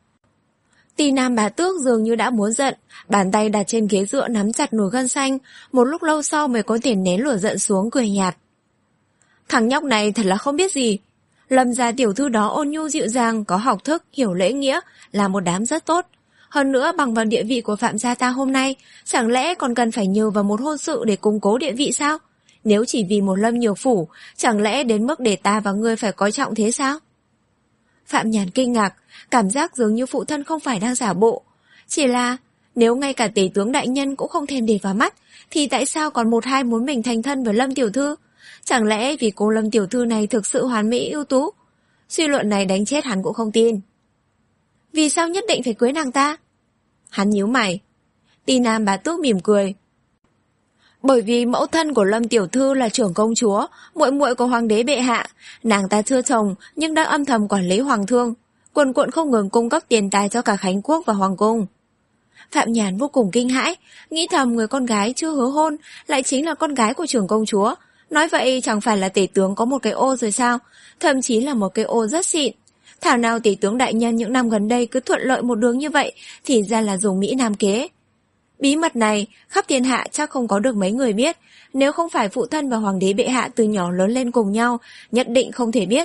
Ti Nam Bá Tước dường như đã muốn giận, bàn tay đặt trên ghế dựa nắm chặt nồi gân xanh, một lúc lâu sau mới có thể nén lửa giận xuống, cười nhạt. Thằng nhóc này thật là không biết gì. Lâm gia tiểu thư đó ôn nhu dịu dàng, có học thức, hiểu lễ nghĩa, là một đám rất tốt. Hơn nữa bằng vào địa vị của Phạm gia ta hôm nay, chẳng lẽ còn cần phải nhờ vào một hôn sự để củng cố địa vị sao? Nếu chỉ vì một Lâm Nhược Phủ, chẳng lẽ đến mức để ta và ngươi phải coi trọng thế sao? Phạm Nhàn kinh ngạc, cảm giác dường như phụ thân không phải đang giả bộ. Chỉ là, nếu ngay cả tể tướng đại nhân cũng không thèm để vào mắt, thì tại sao còn một hai muốn mình thành thân với Lâm tiểu thư? Chẳng lẽ vì cô Lâm tiểu thư này thực sự hoàn mỹ ưu tú? Suy luận này đánh chết hắn cũng không tin. Vì sao nhất định phải cưới nàng ta? Hắn nhíu mày. Ti Nam Bá Tước mỉm cười. Bởi vì mẫu thân của Lâm tiểu thư là trưởng công chúa, muội muội của hoàng đế bệ hạ, nàng ta chưa chồng nhưng đang âm thầm quản lý hoàng thương, quần quận không ngừng cung cấp tiền tài cho cả Khánh Quốc và hoàng cung. Phạm Nhàn vô cùng kinh hãi, nghĩ thầm người con gái chưa hứa hôn lại chính là con gái của trưởng công chúa. Nói vậy chẳng phải là tể tướng có một cái ô rồi sao, thậm chí là một cái ô rất xịn. Thảo nào tể tướng đại nhân những năm gần đây cứ thuận lợi một đường như vậy, thì ra là dùng Mỹ Nam kế. Bí mật này, khắp thiên hạ chắc không có được mấy người biết, nếu không phải phụ thân và hoàng đế bệ hạ từ nhỏ lớn lên cùng nhau, nhất định không thể biết.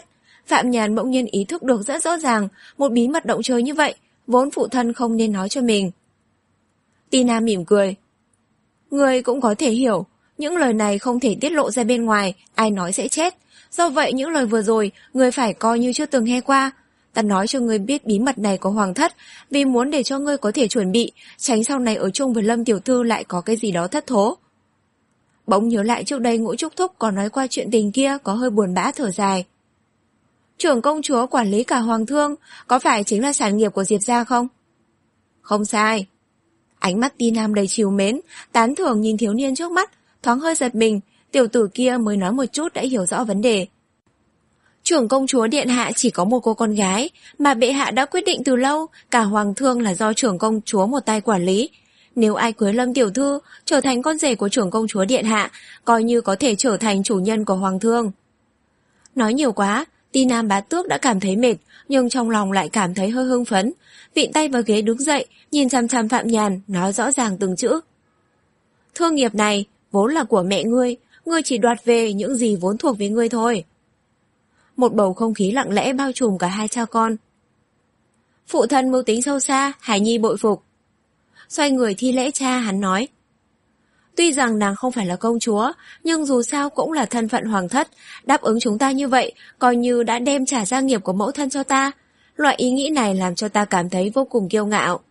Phạm Nhàn bỗng nhiên ý thức được rất rõ ràng, một bí mật động trời như vậy, vốn phụ thân không nên nói cho mình. Tina mỉm cười. Ngươi cũng có thể hiểu, những lời này không thể tiết lộ ra bên ngoài, ai nói sẽ chết. Do vậy những lời vừa rồi, ngươi phải coi như chưa từng nghe qua. Ta nói cho ngươi biết bí mật này của Hoàng thất, vì muốn để cho ngươi có thể chuẩn bị, tránh sau này ở chung với Lâm tiểu thư lại có cái gì đó thất thố. Bỗng nhớ lại trước đây Ngũ Trúc Thúc có nói qua chuyện tình kia, có hơi buồn bã thở dài. Trưởng công chúa quản lý cả hoàng thương, có phải chính là sản nghiệp của Diệp gia không? Không sai. Ánh mắt Ti Nam đầy trìu mến, tán thưởng nhìn thiếu niên trước mắt, thoáng hơi giật mình, tiểu tử kia mới nói một chút đã hiểu rõ vấn đề. Trưởng công chúa điện hạ chỉ có một cô con gái, mà bệ hạ đã quyết định từ lâu, cả hoàng thương là do trưởng công chúa một tay quản lý. Nếu ai cưới Lâm tiểu thư, trở thành con rể của trưởng công chúa điện hạ, coi như có thể trở thành chủ nhân của hoàng thương. Nói nhiều quá, Ti Nam bá tước đã cảm thấy mệt, nhưng trong lòng lại cảm thấy hơi hưng phấn. Vịn tay vào ghế đứng dậy, nhìn chăm chăm Phạm Nhàn, nói rõ ràng từng chữ. Thương nghiệp này, vốn là của mẹ ngươi, ngươi chỉ đoạt về những gì vốn thuộc về ngươi thôi. Một bầu không khí lặng lẽ bao trùm cả hai cha con. Phụ thân mưu tính sâu xa, Hải Nhi bội phục. Xoay người thi lễ cha, hắn nói. Tuy rằng nàng không phải là công chúa, nhưng dù sao cũng là thân phận hoàng thất, đáp ứng chúng ta như vậy, coi như đã đem trả gia nghiệp của mẫu thân cho ta. Loại ý nghĩ này làm cho ta cảm thấy vô cùng kiêu ngạo.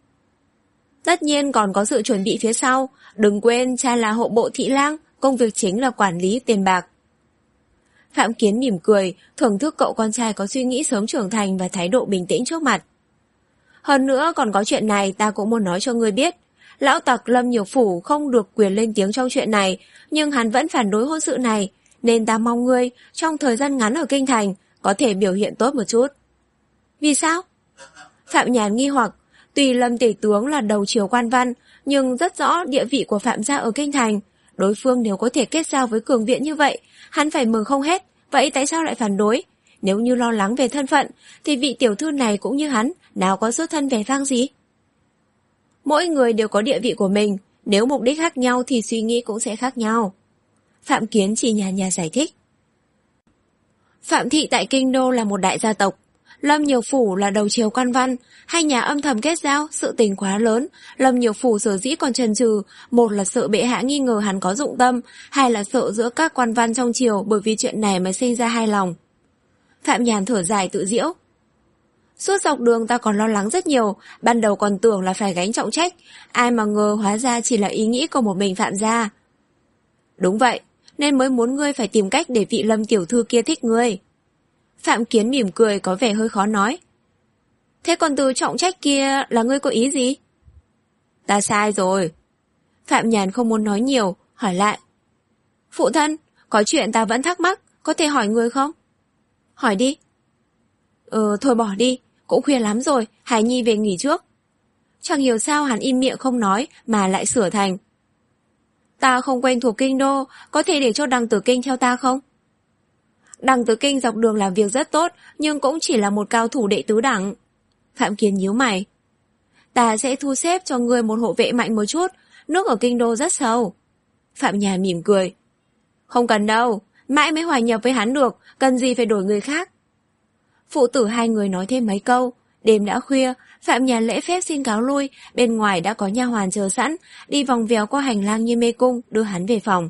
Tất nhiên còn có sự chuẩn bị phía sau, đừng quên cha là hộ bộ thị lang, công việc chính là quản lý tiền bạc. Phạm Kiến mỉm cười, thưởng thức cậu con trai có suy nghĩ sớm trưởng thành và thái độ bình tĩnh trước mặt. Hơn nữa còn có chuyện này ta cũng muốn nói cho ngươi biết. Lão tặc Lâm Nhược Phủ không được quyền lên tiếng trong chuyện này, nhưng hắn vẫn phản đối hôn sự này, nên ta mong ngươi, trong thời gian ngắn ở kinh thành, có thể biểu hiện tốt một chút. Vì sao? Phạm Nhàn nghi hoặc, tuy Lâm tể tướng là đầu triều quan văn, nhưng rất rõ địa vị của Phạm gia ở kinh thành. Đối phương nếu có thể kết giao với cường viện như vậy, hắn phải mừng không hết, vậy tại sao lại phản đối? Nếu như lo lắng về thân phận, thì vị tiểu thư này cũng như hắn, nào có xuất thân vẻ vang gì? Mỗi người đều có địa vị của mình, nếu mục đích khác nhau thì suy nghĩ cũng sẽ khác nhau. Phạm Kiến chỉ nhàn nhạt giải thích. Phạm thị tại Kinh Đô là một đại gia tộc, Lâm Nhược Phủ là đầu triều quan văn, hai nhà âm thầm kết giao, sự tình quá lớn. Lâm Nhược Phủ sở dĩ còn chần chừ, một là sợ bệ hạ nghi ngờ hắn có dụng tâm, hai là sợ giữa các quan văn trong triều bởi vì chuyện này mà sinh ra hai lòng. Phạm Nhàn thở dài tự giễu. Suốt dọc đường ta còn lo lắng rất nhiều, ban đầu còn tưởng là phải gánh trọng trách, ai mà ngờ hóa ra chỉ là ý nghĩ của một mình Phạm gia. Đúng vậy, nên mới muốn ngươi phải tìm cách để vị Lâm tiểu thư kia thích ngươi. Phạm Kiến mỉm cười có vẻ hơi khó nói. Thế còn từ trọng trách kia là ngươi có ý gì? Ta sai rồi. Phạm Nhàn không muốn nói nhiều, hỏi lại. Phụ thân, có chuyện ta vẫn thắc mắc, có thể hỏi ngươi không? Hỏi đi. Ờ, thôi bỏ đi, cũng khuya lắm rồi, Hải Nhi về nghỉ trước. Chẳng hiểu sao hắn im miệng không nói mà lại sửa thành. Ta không quen thuộc kinh đô, có thể để cho Đằng Tử Kinh theo ta không? Đằng Tử Kinh dọc đường làm việc rất tốt, nhưng cũng chỉ là một cao thủ đệ tứ đẳng. Phạm Kiến nhíu mày. Ta sẽ thu xếp cho ngươi một hộ vệ mạnh một chút, nước ở kinh đô rất sâu. Phạm Nhàn mỉm cười. Không cần đâu, mãi mới hòa nhập với hắn được, cần gì phải đổi người khác. Phụ tử hai người nói thêm mấy câu. Đêm đã khuya, Phạm Nhàn lễ phép xin cáo lui, bên ngoài đã có nha hoàn chờ sẵn, đi vòng vèo qua hành lang như mê cung, đưa hắn về phòng.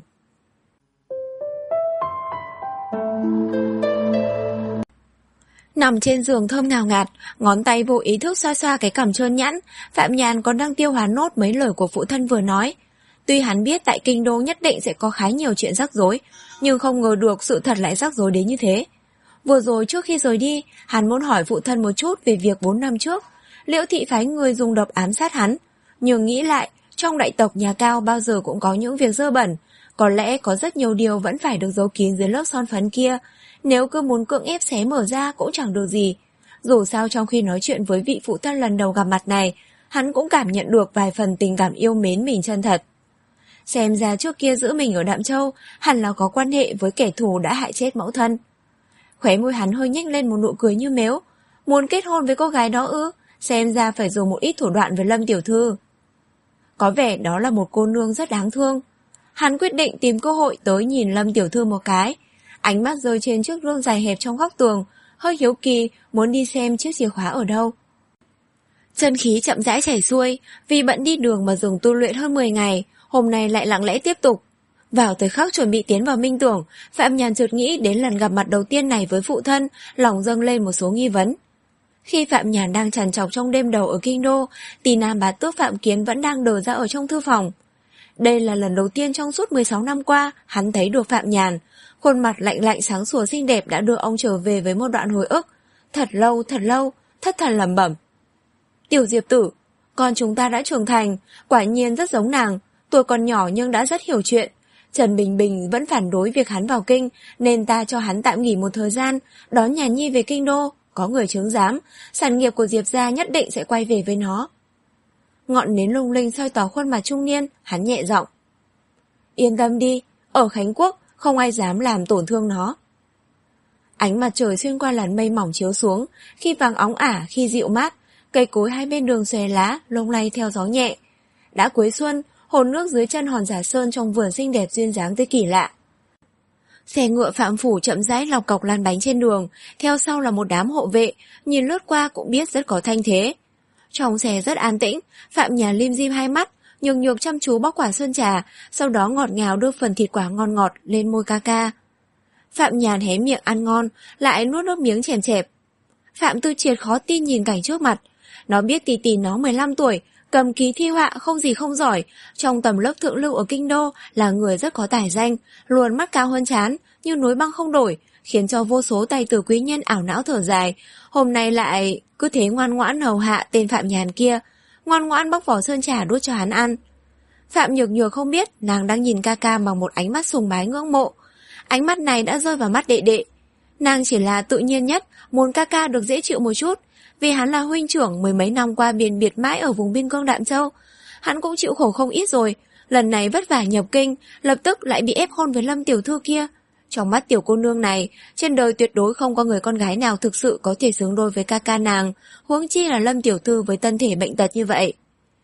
Nằm trên giường thơm ngào ngạt, ngón tay vô ý thức xoa xoa cái cằm trơn nhẵn, Phạm Nhàn còn đang tiêu hóa nốt mấy lời của phụ thân vừa nói. Tuy hắn biết tại kinh đô nhất định sẽ có khá nhiều chuyện rắc rối, nhưng không ngờ được sự thật lại rắc rối đến như thế. Vừa rồi trước khi rời đi, hắn muốn hỏi phụ thân một chút về việc bốn năm trước, Liễu thị phái người dùng độc ám sát hắn. Nhưng nghĩ lại, trong đại tộc nhà Cao bao giờ cũng có những việc dơ bẩn, có lẽ có rất nhiều điều vẫn phải được giấu kín dưới lớp son phấn kia. Nếu cứ muốn cưỡng ép xé mở ra cũng chẳng được gì. Dù sao trong khi nói chuyện với vị phụ thân lần đầu gặp mặt này, hắn cũng cảm nhận được vài phần tình cảm yêu mến mình chân thật. Xem ra trước kia giữ mình ở Đạm Châu, hẳn là có quan hệ với kẻ thù đã hại chết mẫu thân. Khóe môi hắn hơi nhếch lên một nụ cười như mếu. Muốn kết hôn với cô gái đó ư? Xem ra phải dùng một ít thủ đoạn với Lâm tiểu thư. Có vẻ đó là một cô nương rất đáng thương. Hắn quyết định tìm cơ hội tới nhìn Lâm tiểu thư một cái. Ánh mắt rơi trên chiếc gương dài hẹp trong góc tường, hơi hiếu kỳ muốn đi xem chiếc chìa khóa ở đâu. Chân khí chậm rãi chảy xuôi, vì bận đi đường mà dừng tu luyện hơn mười ngày, hôm nay lại lặng lẽ tiếp tục. Vào thời khắc chuẩn bị tiến vào minh tưởng, Phạm Nhàn chợt nghĩ đến lần gặp mặt đầu tiên này với phụ thân, lòng dâng lên một số nghi vấn. Khi Phạm Nhàn đang trằn trọc trong đêm đầu ở kinh đô, tỷ nam bá tước Phạm Kiến vẫn đang đờ ra ở trong thư phòng. Đây là lần đầu tiên trong suốt mười sáu năm qua hắn thấy được Phạm Nhàn. Khuôn mặt lạnh lạnh sáng sủa xinh đẹp đã đưa ông trở về với một đoạn hồi ức. Thật lâu, thật lâu, thất thần lẩm bẩm. Tiểu Diệp tử, con chúng ta đã trưởng thành, quả nhiên rất giống nàng. Tuổi còn nhỏ nhưng đã rất hiểu chuyện. Trần Bình Bình vẫn phản đối việc hắn vào kinh, nên ta cho hắn tạm nghỉ một thời gian, đón Nhàn Nhi về kinh đô. Có người chứng giám, sản nghiệp của Diệp gia nhất định sẽ quay về với nó. Ngọn nến lung linh soi tỏ khuôn mặt trung niên, hắn nhẹ giọng. Yên tâm đi, ở Khánh Quốc không ai dám làm tổn thương nó. Ánh mặt trời xuyên qua làn mây mỏng chiếu xuống, khi vàng óng ả, khi dịu mát, cây cối hai bên đường xòe lá, lung lay theo gió nhẹ. Đã cuối xuân, hồ nước dưới chân hòn Giả Sơn trong vườn xinh đẹp duyên dáng tới kỳ lạ. Xe ngựa Phạm Phủ chậm rãi lọc cọc lăn bánh trên đường, theo sau là một đám hộ vệ, nhìn lướt qua cũng biết rất có thanh thế. Trong xe rất an tĩnh, Phạm Nhàn lim dim hai mắt, nhường nhược chăm chú bóc quả sơn trà, sau đó ngọt ngào đưa phần thịt quả ngon ngọt lên môi ca ca. Phạm Nhàn hé miệng ăn ngon, lại nuốt nước miếng chèm chẹp. Phạm Tư Triệt khó tin nhìn cảnh trước mặt. Nó biết tỷ tỷ nó mười lăm tuổi, cầm ký thi họa không gì không giỏi, trong tầm lớp thượng lưu ở kinh đô là người rất có tài danh, luôn mắt cao hơn trán, như núi băng không đổi, khiến cho vô số tài tử quý nhân ảo não thở dài. Hôm nay lại cứ thế ngoan ngoãn hầu hạ tên Phạm Nhàn kia, ngoan ngoãn bóc vỏ sơn trà đút cho hắn ăn. Phạm Nhược Nhược không biết nàng đang nhìn ca ca bằng một ánh mắt sùng bái ngưỡng mộ. Ánh mắt này đã rơi vào mắt đệ đệ. Nàng chỉ là tự nhiên nhất, muốn ca ca được dễ chịu một chút, vì hắn là huynh trưởng mười mấy năm qua biền biệt mãi ở vùng biên cương Đạm Châu. Hắn cũng chịu khổ không ít rồi, lần này vất vả nhập kinh, lập tức lại bị ép hôn với Lâm tiểu thư kia. Trong mắt tiểu cô nương này, trên đời tuyệt đối không có người con gái nào thực sự có thể xứng đôi với ca ca nàng, huống chi là Lâm tiểu thư với thân thể bệnh tật như vậy.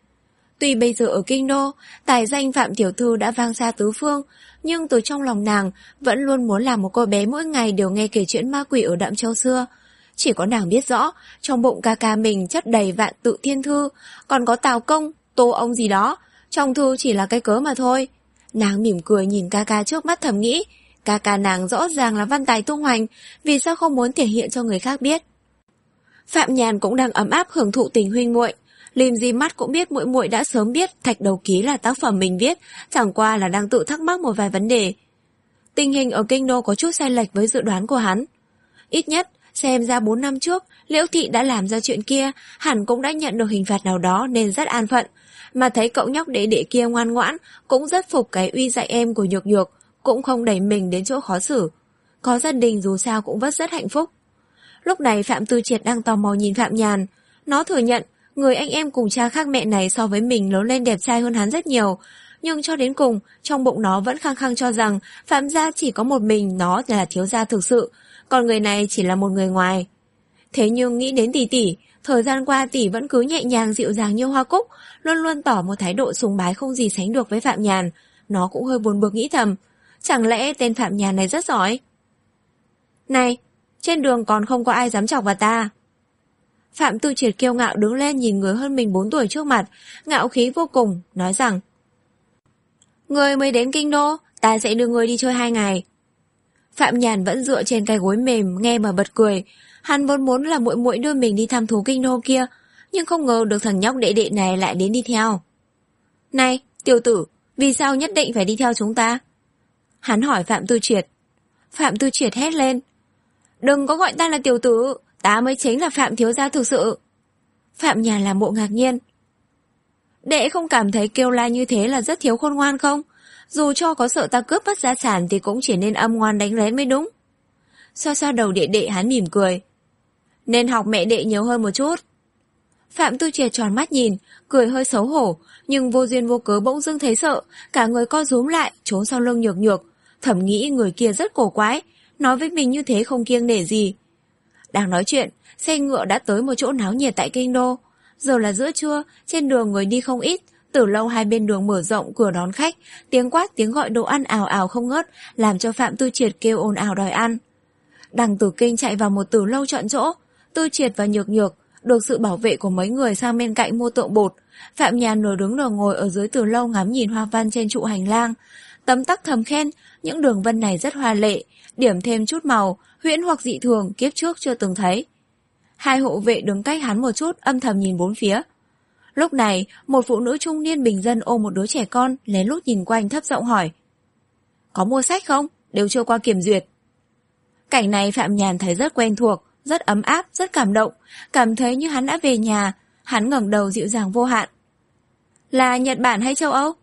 Tuy bây giờ ở kinh đô, tài danh Phạm tiểu thư đã vang xa tứ phương, nhưng từ trong lòng nàng vẫn luôn muốn làm một cô bé mỗi ngày đều nghe kể chuyện ma quỷ ở Đạm Châu xưa. Chỉ có nàng biết rõ, trong bụng ca ca mình chất đầy vạn tự thiên thư, còn có Tào Công, Tô ông gì đó, trong thư chỉ là cái cớ mà thôi. Nàng mỉm cười nhìn ca ca trước mắt thầm nghĩ, ca ca nàng rõ ràng là văn tài tung hoành, vì sao không muốn thể hiện cho người khác biết. Phạm Nhàn cũng đang ấm áp hưởng thụ tình huynh muội, lim di mắt cũng biết muội muội đã sớm biết Thạch Đầu Ký là tác phẩm mình viết, chẳng qua là đang tự thắc mắc một vài vấn đề. Tình hình ở kinh đô có chút sai lệch với dự đoán của hắn. Ít nhất, xem ra bốn năm trước, Liễu Thị đã làm ra chuyện kia, hẳn cũng đã nhận được hình phạt nào đó nên rất an phận. Mà thấy cậu nhóc đệ đệ kia ngoan ngoãn, cũng rất phục cái uy dạy em của Nhược Nhược, cũng không đẩy mình đến chỗ khó xử. Có gia đình dù sao cũng vẫn rất hạnh phúc. Lúc này Phạm Tư Triệt đang tò mò nhìn Phạm Nhàn. Nó thừa nhận, người anh em cùng cha khác mẹ này so với mình lớn lên đẹp trai hơn hắn rất nhiều. Nhưng cho đến cùng, trong bụng nó vẫn khăng khăng cho rằng Phạm gia chỉ có một mình nó là thiếu gia thực sự, còn người này chỉ là một người ngoài. Thế nhưng nghĩ đến tỷ tỷ, thời gian qua tỷ vẫn cứ nhẹ nhàng dịu dàng như hoa cúc, luôn luôn tỏ một thái độ sùng bái không gì sánh được với Phạm Nhàn. Nó cũng hơi buồn bực nghĩ thầm, chẳng lẽ tên Phạm Nhàn này rất giỏi? Này, trên đường còn không có ai dám chọc vào ta. Phạm Tư Triệt kiêu ngạo đứng lên nhìn người hơn mình bốn tuổi trước mặt, ngạo khí vô cùng, nói rằng: Người mới đến kinh đô, ta sẽ đưa người đi chơi hai ngày. Phạm Nhàn vẫn dựa trên cái gối mềm, nghe mà bật cười. Hắn vốn muốn là muội muội đưa mình đi thăm thú kinh đô kia, nhưng không ngờ được thằng nhóc đệ đệ này lại đến đi theo. Này, tiểu tử, vì sao nhất định phải đi theo chúng ta? Hắn hỏi Phạm Tư Triệt. Phạm Tư Triệt hét lên: Đừng có gọi ta là tiểu tử, ta mới chính là Phạm thiếu gia thực sự. Phạm Nhàn làm bộ ngạc nhiên. Đệ không cảm thấy kêu la như thế là rất thiếu khôn ngoan không? Dù cho có sợ ta cướp mất gia sản thì cũng chỉ nên âm ngoan đánh lén mới đúng. Xoa xoa đầu đệ đệ, hắn mỉm cười. Nên học mẹ đệ nhiều hơn một chút. Phạm Tư Triệt tròn mắt nhìn, cười hơi xấu hổ, nhưng vô duyên vô cớ bỗng dưng thấy sợ, cả người co rúm lại, trốn sau lưng Nhược Nhược. Thầm nghĩ người kia rất cổ quái, nói với mình như thế không kiêng nể gì. Đang nói chuyện, xe ngựa đã tới một chỗ náo nhiệt tại kinh đô. Giờ là giữa trưa, trên đường người đi không ít, từ lâu hai bên đường mở rộng cửa đón khách, tiếng quát tiếng gọi đồ ăn ào ào không ngớt, làm cho Phạm Tư Triệt kêu ồn ào đòi ăn. Đằng Tử Kinh chạy vào một từ lâu chọn chỗ. Tư Triệt và Nhược Nhược được sự bảo vệ của mấy người sang bên cạnh mua tượng bột. Phạm Nhàn nửa đứng nửa ngồi ở dưới từ lâu ngắm nhìn hoa văn trên trụ hành lang. Tấm tắc thầm khen, những đường vân này rất hoa lệ, điểm thêm chút màu, huyễn hoặc dị thường kiếp trước chưa từng thấy. Hai hộ vệ đứng cách hắn một chút, âm thầm nhìn bốn phía. Lúc này, một phụ nữ trung niên bình dân ôm một đứa trẻ con, lén lút nhìn quanh thấp giọng hỏi. Có mua sách không? Đều chưa qua kiểm duyệt. Cảnh này Phạm Nhàn thấy rất quen thuộc, rất ấm áp, rất cảm động, cảm thấy như hắn đã về nhà. Hắn ngẩng đầu dịu dàng vô hạn. Là Nhật Bản hay châu Âu?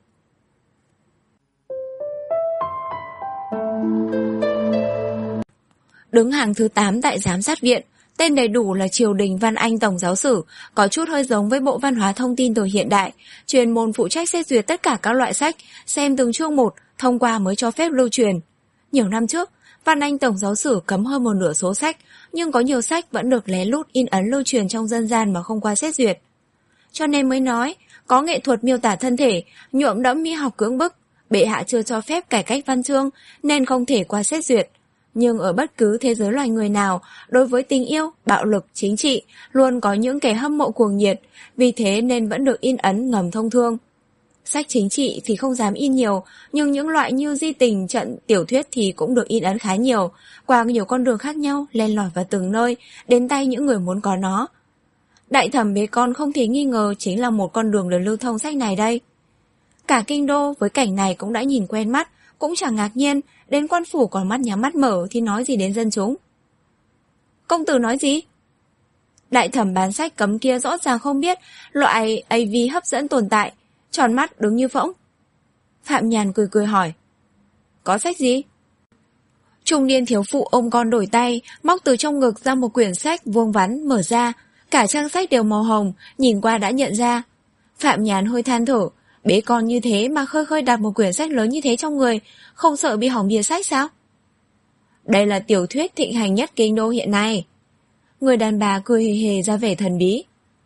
Đứng hàng thứ tám tại giám sát viện, tên đầy đủ là Triều Đình Văn Anh Tổng Giáo sử, có chút hơi giống với Bộ Văn hóa Thông tin thời hiện đại, chuyên môn phụ trách xét duyệt tất cả các loại sách, xem từng chương một, thông qua mới cho phép lưu truyền. Nhiều năm trước, Văn Anh Tổng Giáo sử cấm hơn một nửa số sách, nhưng có nhiều sách vẫn được lén lút in ấn lưu truyền trong dân gian mà không qua xét duyệt. Cho nên mới nói, có nghệ thuật miêu tả thân thể, nhuộm đẫm mỹ học cưỡng bức, bệ hạ chưa cho phép cải cách văn chương nên không thể qua xét duyệt. Nhưng ở bất cứ thế giới loài người nào, đối với tình yêu, bạo lực, chính trị, luôn có những kẻ hâm mộ cuồng nhiệt, vì thế nên vẫn được in ấn ngầm thông thương. Sách chính trị thì không dám in nhiều, nhưng những loại như di tình, trận, tiểu thuyết thì cũng được in ấn khá nhiều, qua nhiều con đường khác nhau, len lỏi vào từng nơi, đến tay những người muốn có nó. Đại thẩm bế con không thể nghi ngờ chính là một con đường để lưu thông sách này đây. Cả kinh đô với cảnh này cũng đã nhìn quen mắt, cũng chẳng ngạc nhiên, đến quan phủ còn mắt nhắm mắt mở thì nói gì đến dân chúng. Công tử nói gì? Đại thẩm bán sách cấm kia rõ ràng không biết loại a vê hấp dẫn tồn tại, tròn mắt đứng như phỗng. Phạm Nhàn cười cười hỏi. Có sách gì? Trung niên thiếu phụ ôm con đổi tay, móc từ trong ngực ra một quyển sách vuông vắn mở ra, cả trang sách đều màu hồng, nhìn qua đã nhận ra. Phạm Nhàn hơi than thở, bế con như thế mà khơi khơi đặt một quyển sách lớn như thế trong người, không sợ bị hỏng bìa sách sao? Đây là tiểu thuyết thịnh hành nhất kinh đô hiện nay. Người đàn bà cười hề hề ra vẻ thần bí.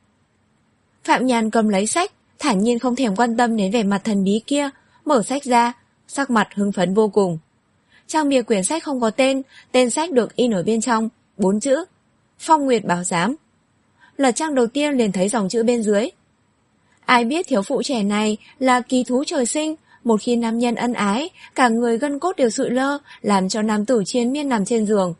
Phạm Nhàn cầm lấy sách, thản nhiên không thèm quan tâm đến vẻ mặt thần bí kia, mở sách ra, sắc mặt hưng phấn vô cùng. Trang bìa quyển sách không có tên, tên sách được in ở bên trong, bốn chữ. Phong Nguyệt Báo Giám. Lật trang đầu tiên liền thấy dòng chữ bên dưới. Ai biết thiếu phụ trẻ này là kỳ thú trời sinh, một khi nam nhân ân ái, cả người gân cốt đều sụi lơ, làm cho nam tử triền miên nằm trên giường.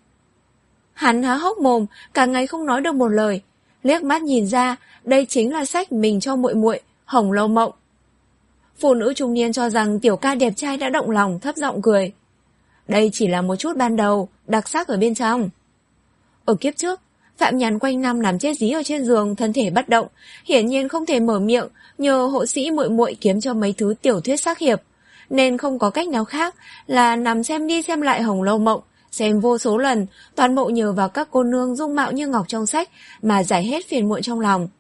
Hắn há hốc mồm, cả ngày không nói được một lời, liếc mắt nhìn ra, đây chính là sách mình cho muội muội, Hồng Lâu Mộng. Phụ nữ trung niên cho rằng tiểu ca đẹp trai đã động lòng, thấp giọng cười. Đây chỉ là một chút ban đầu, đặc sắc ở bên trong. Ở kiếp trước, Phạm Nhàn quanh năm nằm chết dí ở trên giường, thân thể bất động, hiển nhiên không thể mở miệng, nhờ hộ sĩ muội muội kiếm cho mấy thứ tiểu thuyết sắc hiệp, nên không có cách nào khác là nằm xem đi xem lại Hồng Lâu Mộng, xem vô số lần, toàn bộ nhờ vào các cô nương dung mạo như ngọc trong sách mà giải hết phiền muộn trong lòng.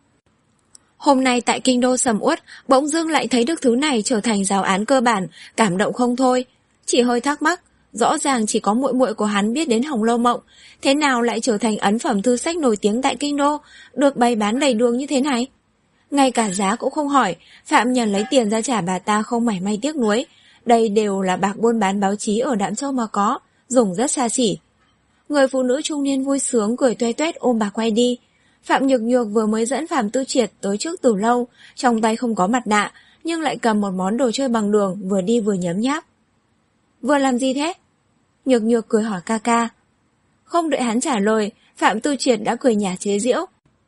Hôm nay tại kinh đô sầm uất, bỗng dưng lại thấy được thứ này trở thành giáo án cơ bản, cảm động không thôi. Chỉ hơi thắc mắc, rõ ràng chỉ có muội muội của hắn biết đến Hồng Lâu Mộng, thế nào lại trở thành ấn phẩm thư sách nổi tiếng tại kinh đô, được bày bán đầy đường như thế này? Ngay cả giá cũng không hỏi, Phạm Nhàn lấy tiền ra trả bà ta không mảy may tiếc nuối. Đây đều là bạc buôn bán báo chí ở Đạm Châu mà có, dùng rất xa xỉ. Người phụ nữ trung niên vui sướng cười toe toét ôm bà quay đi. Phạm Nhược Nhược vừa mới dẫn Phạm Tư Triệt tới trước từ lâu, trong tay không có mặt nạ, nhưng lại cầm một món đồ chơi bằng đường, vừa đi vừa nhấm nháp. Vừa làm gì thế? Nhược Nhược cười hỏi ca ca. Không đợi hắn trả lời, Phạm Tư Triệt đã cười nhả chế giễu.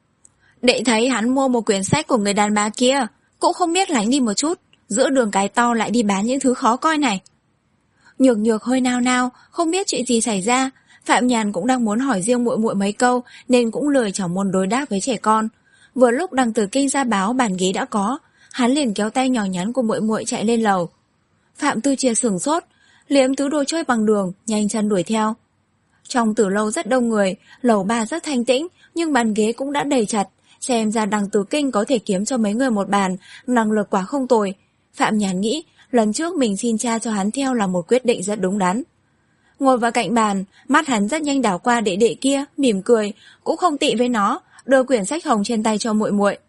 Đệ thấy hắn mua một quyển sách của người đàn bà kia, cũng không biết lánh đi một chút, giữa đường cái to lại đi bán những thứ khó coi này. Nhược Nhược hơi nao nao, không biết chuyện gì xảy ra. Phạm Nhàn cũng đang muốn hỏi riêng muội muội mấy câu, nên cũng lười chẳng muốn đối đáp với trẻ con. Vừa lúc Đằng Tử Kinh ra báo bàn ghế đã có, hắn liền kéo tay nhỏ nhắn của muội muội chạy lên lầu. Phạm Tư Triệt sửng sốt, liếm thứ đồ chơi bằng đường, nhanh chân đuổi theo. Trong tử lâu rất đông người, lầu ba rất thanh tĩnh, nhưng bàn ghế cũng đã đầy chặt. Xem ra Đằng Tử Kinh có thể kiếm cho mấy người một bàn, năng lực quá không tồi. Phạm Nhàn nghĩ, lần trước mình xin cha cho hắn theo là một quyết định rất đúng đắn. Ngồi vào cạnh bàn, mắt hắn rất nhanh đảo qua đệ đệ kia, mỉm cười, cũng không tị với nó, đưa quyển sách hồng trên tay cho muội muội.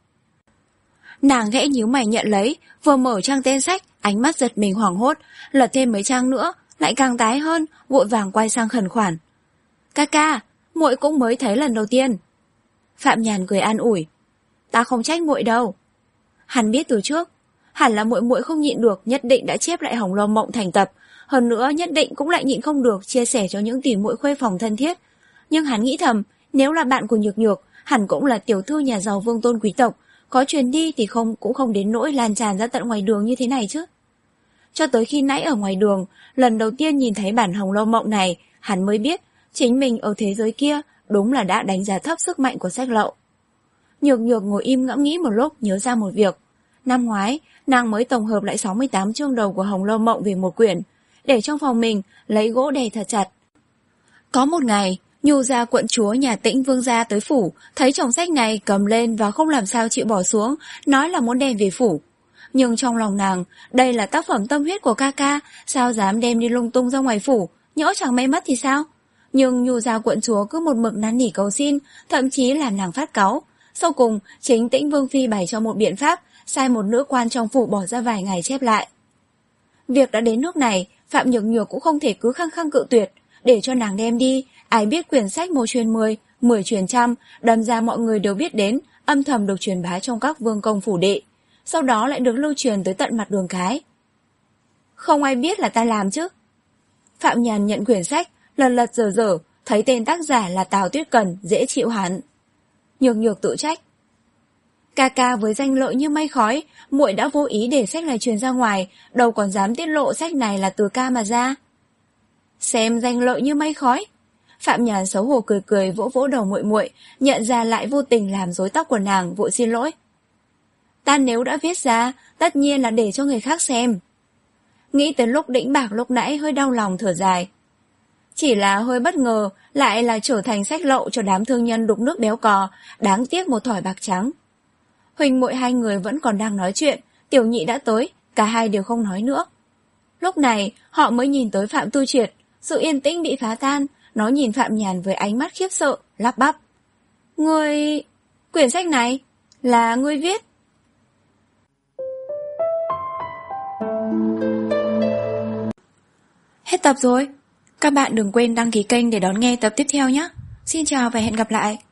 Nàng khẽ nhíu mày nhận lấy, vừa mở trang tên sách, ánh mắt giật mình hoảng hốt, lật thêm mấy trang nữa, lại càng tái hơn, vội vàng quay sang khẩn khoản. Ca ca, muội cũng mới thấy lần đầu tiên. Phạm Nhàn cười an ủi. Ta không trách muội đâu. Hắn biết từ trước, hẳn là muội muội không nhịn được, nhất định đã chép lại Hồng Lâu Mộng thành tập, hơn nữa nhất định cũng lại nhịn không được chia sẻ cho những tỷ muội khuê phòng thân thiết. Nhưng hắn nghĩ thầm, nếu là bạn của Nhược Nhược, hẳn cũng là tiểu thư nhà giàu vương tôn quý tộc, có truyền đi thì không cũng không đến nỗi lan tràn ra tận ngoài đường như thế này chứ. Cho tới khi nãy ở ngoài đường, lần đầu tiên nhìn thấy bản Hồng Lâu Mộng này, hắn mới biết chính mình ở thế giới kia đúng là đã đánh giá thấp sức mạnh của sách lậu. Nhược Nhược ngồi im ngẫm nghĩ một lúc, nhớ ra một việc. Năm ngoái, nàng mới tổng hợp lại sáu mươi tám chương đầu của Hồng Lâu Mộng về một quyển, để trong phòng mình lấy gỗ đè thật chặt. Có một ngày, Nhu gia quận chúa nhà Tĩnh Vương gia tới phủ, thấy chồng sách này cầm lên và không làm sao chịu bỏ xuống, nói là muốn đem về phủ. Nhưng trong lòng nàng, đây là tác phẩm tâm huyết của ca ca, sao dám đem đi lung tung ra ngoài phủ, nhỡ chẳng may mất thì sao? Nhưng Nhu gia quận chúa cứ một mực năn nỉ cầu xin, thậm chí làm nàng phát cáu. Sau cùng, chính Tĩnh Vương phi bày cho một biện pháp, sai một nữ quan trong phủ bỏ ra vài ngày chép lại. Việc đã đến nước này, Phạm Nhược Nhược cũng không thể cứ khăng khăng cự tuyệt, để cho nàng đem đi. Ai biết quyển sách một truyền mười, mười truyền trăm, đâm ra mọi người đều biết đến, âm thầm được truyền bá trong các vương công phủ đệ, sau đó lại được lưu truyền tới tận mặt đường cái. Không ai biết là ta làm chứ. Phạm Nhàn nhận quyển sách, lần lật dở dở, thấy tên tác giả là Tào Tuyết Cần, dễ chịu hẳn. Nhược Nhược tự trách. Ca ca với danh lợi như mây khói, muội đã vô ý để sách này truyền ra ngoài, đâu còn dám tiết lộ sách này là từ ca mà ra. Xem danh lợi như mây khói. Phạm Nhàn xấu hổ cười cười vỗ vỗ đầu muội muội, nhận ra lại vô tình làm rối tóc của nàng, vội xin lỗi. Ta nếu đã viết ra, tất nhiên là để cho người khác xem. Nghĩ tới lúc đĩnh bạc lúc nãy hơi đau lòng thở dài. Chỉ là hơi bất ngờ, lại là trở thành sách lậu cho đám thương nhân đục nước béo cò, đáng tiếc một thỏi bạc trắng. Huỳnh muội hai người vẫn còn đang nói chuyện, Tiểu Nhị đã tới, cả hai đều không nói nữa. Lúc này, họ mới nhìn tới Phạm Tu Triệt, sự yên tĩnh bị phá tan, nó nhìn Phạm Nhàn với ánh mắt khiếp sợ, lắp bắp. Ngươi... quyển sách này, là ngươi viết? Hết tập rồi. Các bạn đừng quên đăng ký kênh để đón nghe tập tiếp theo nhé. Xin chào và hẹn gặp lại.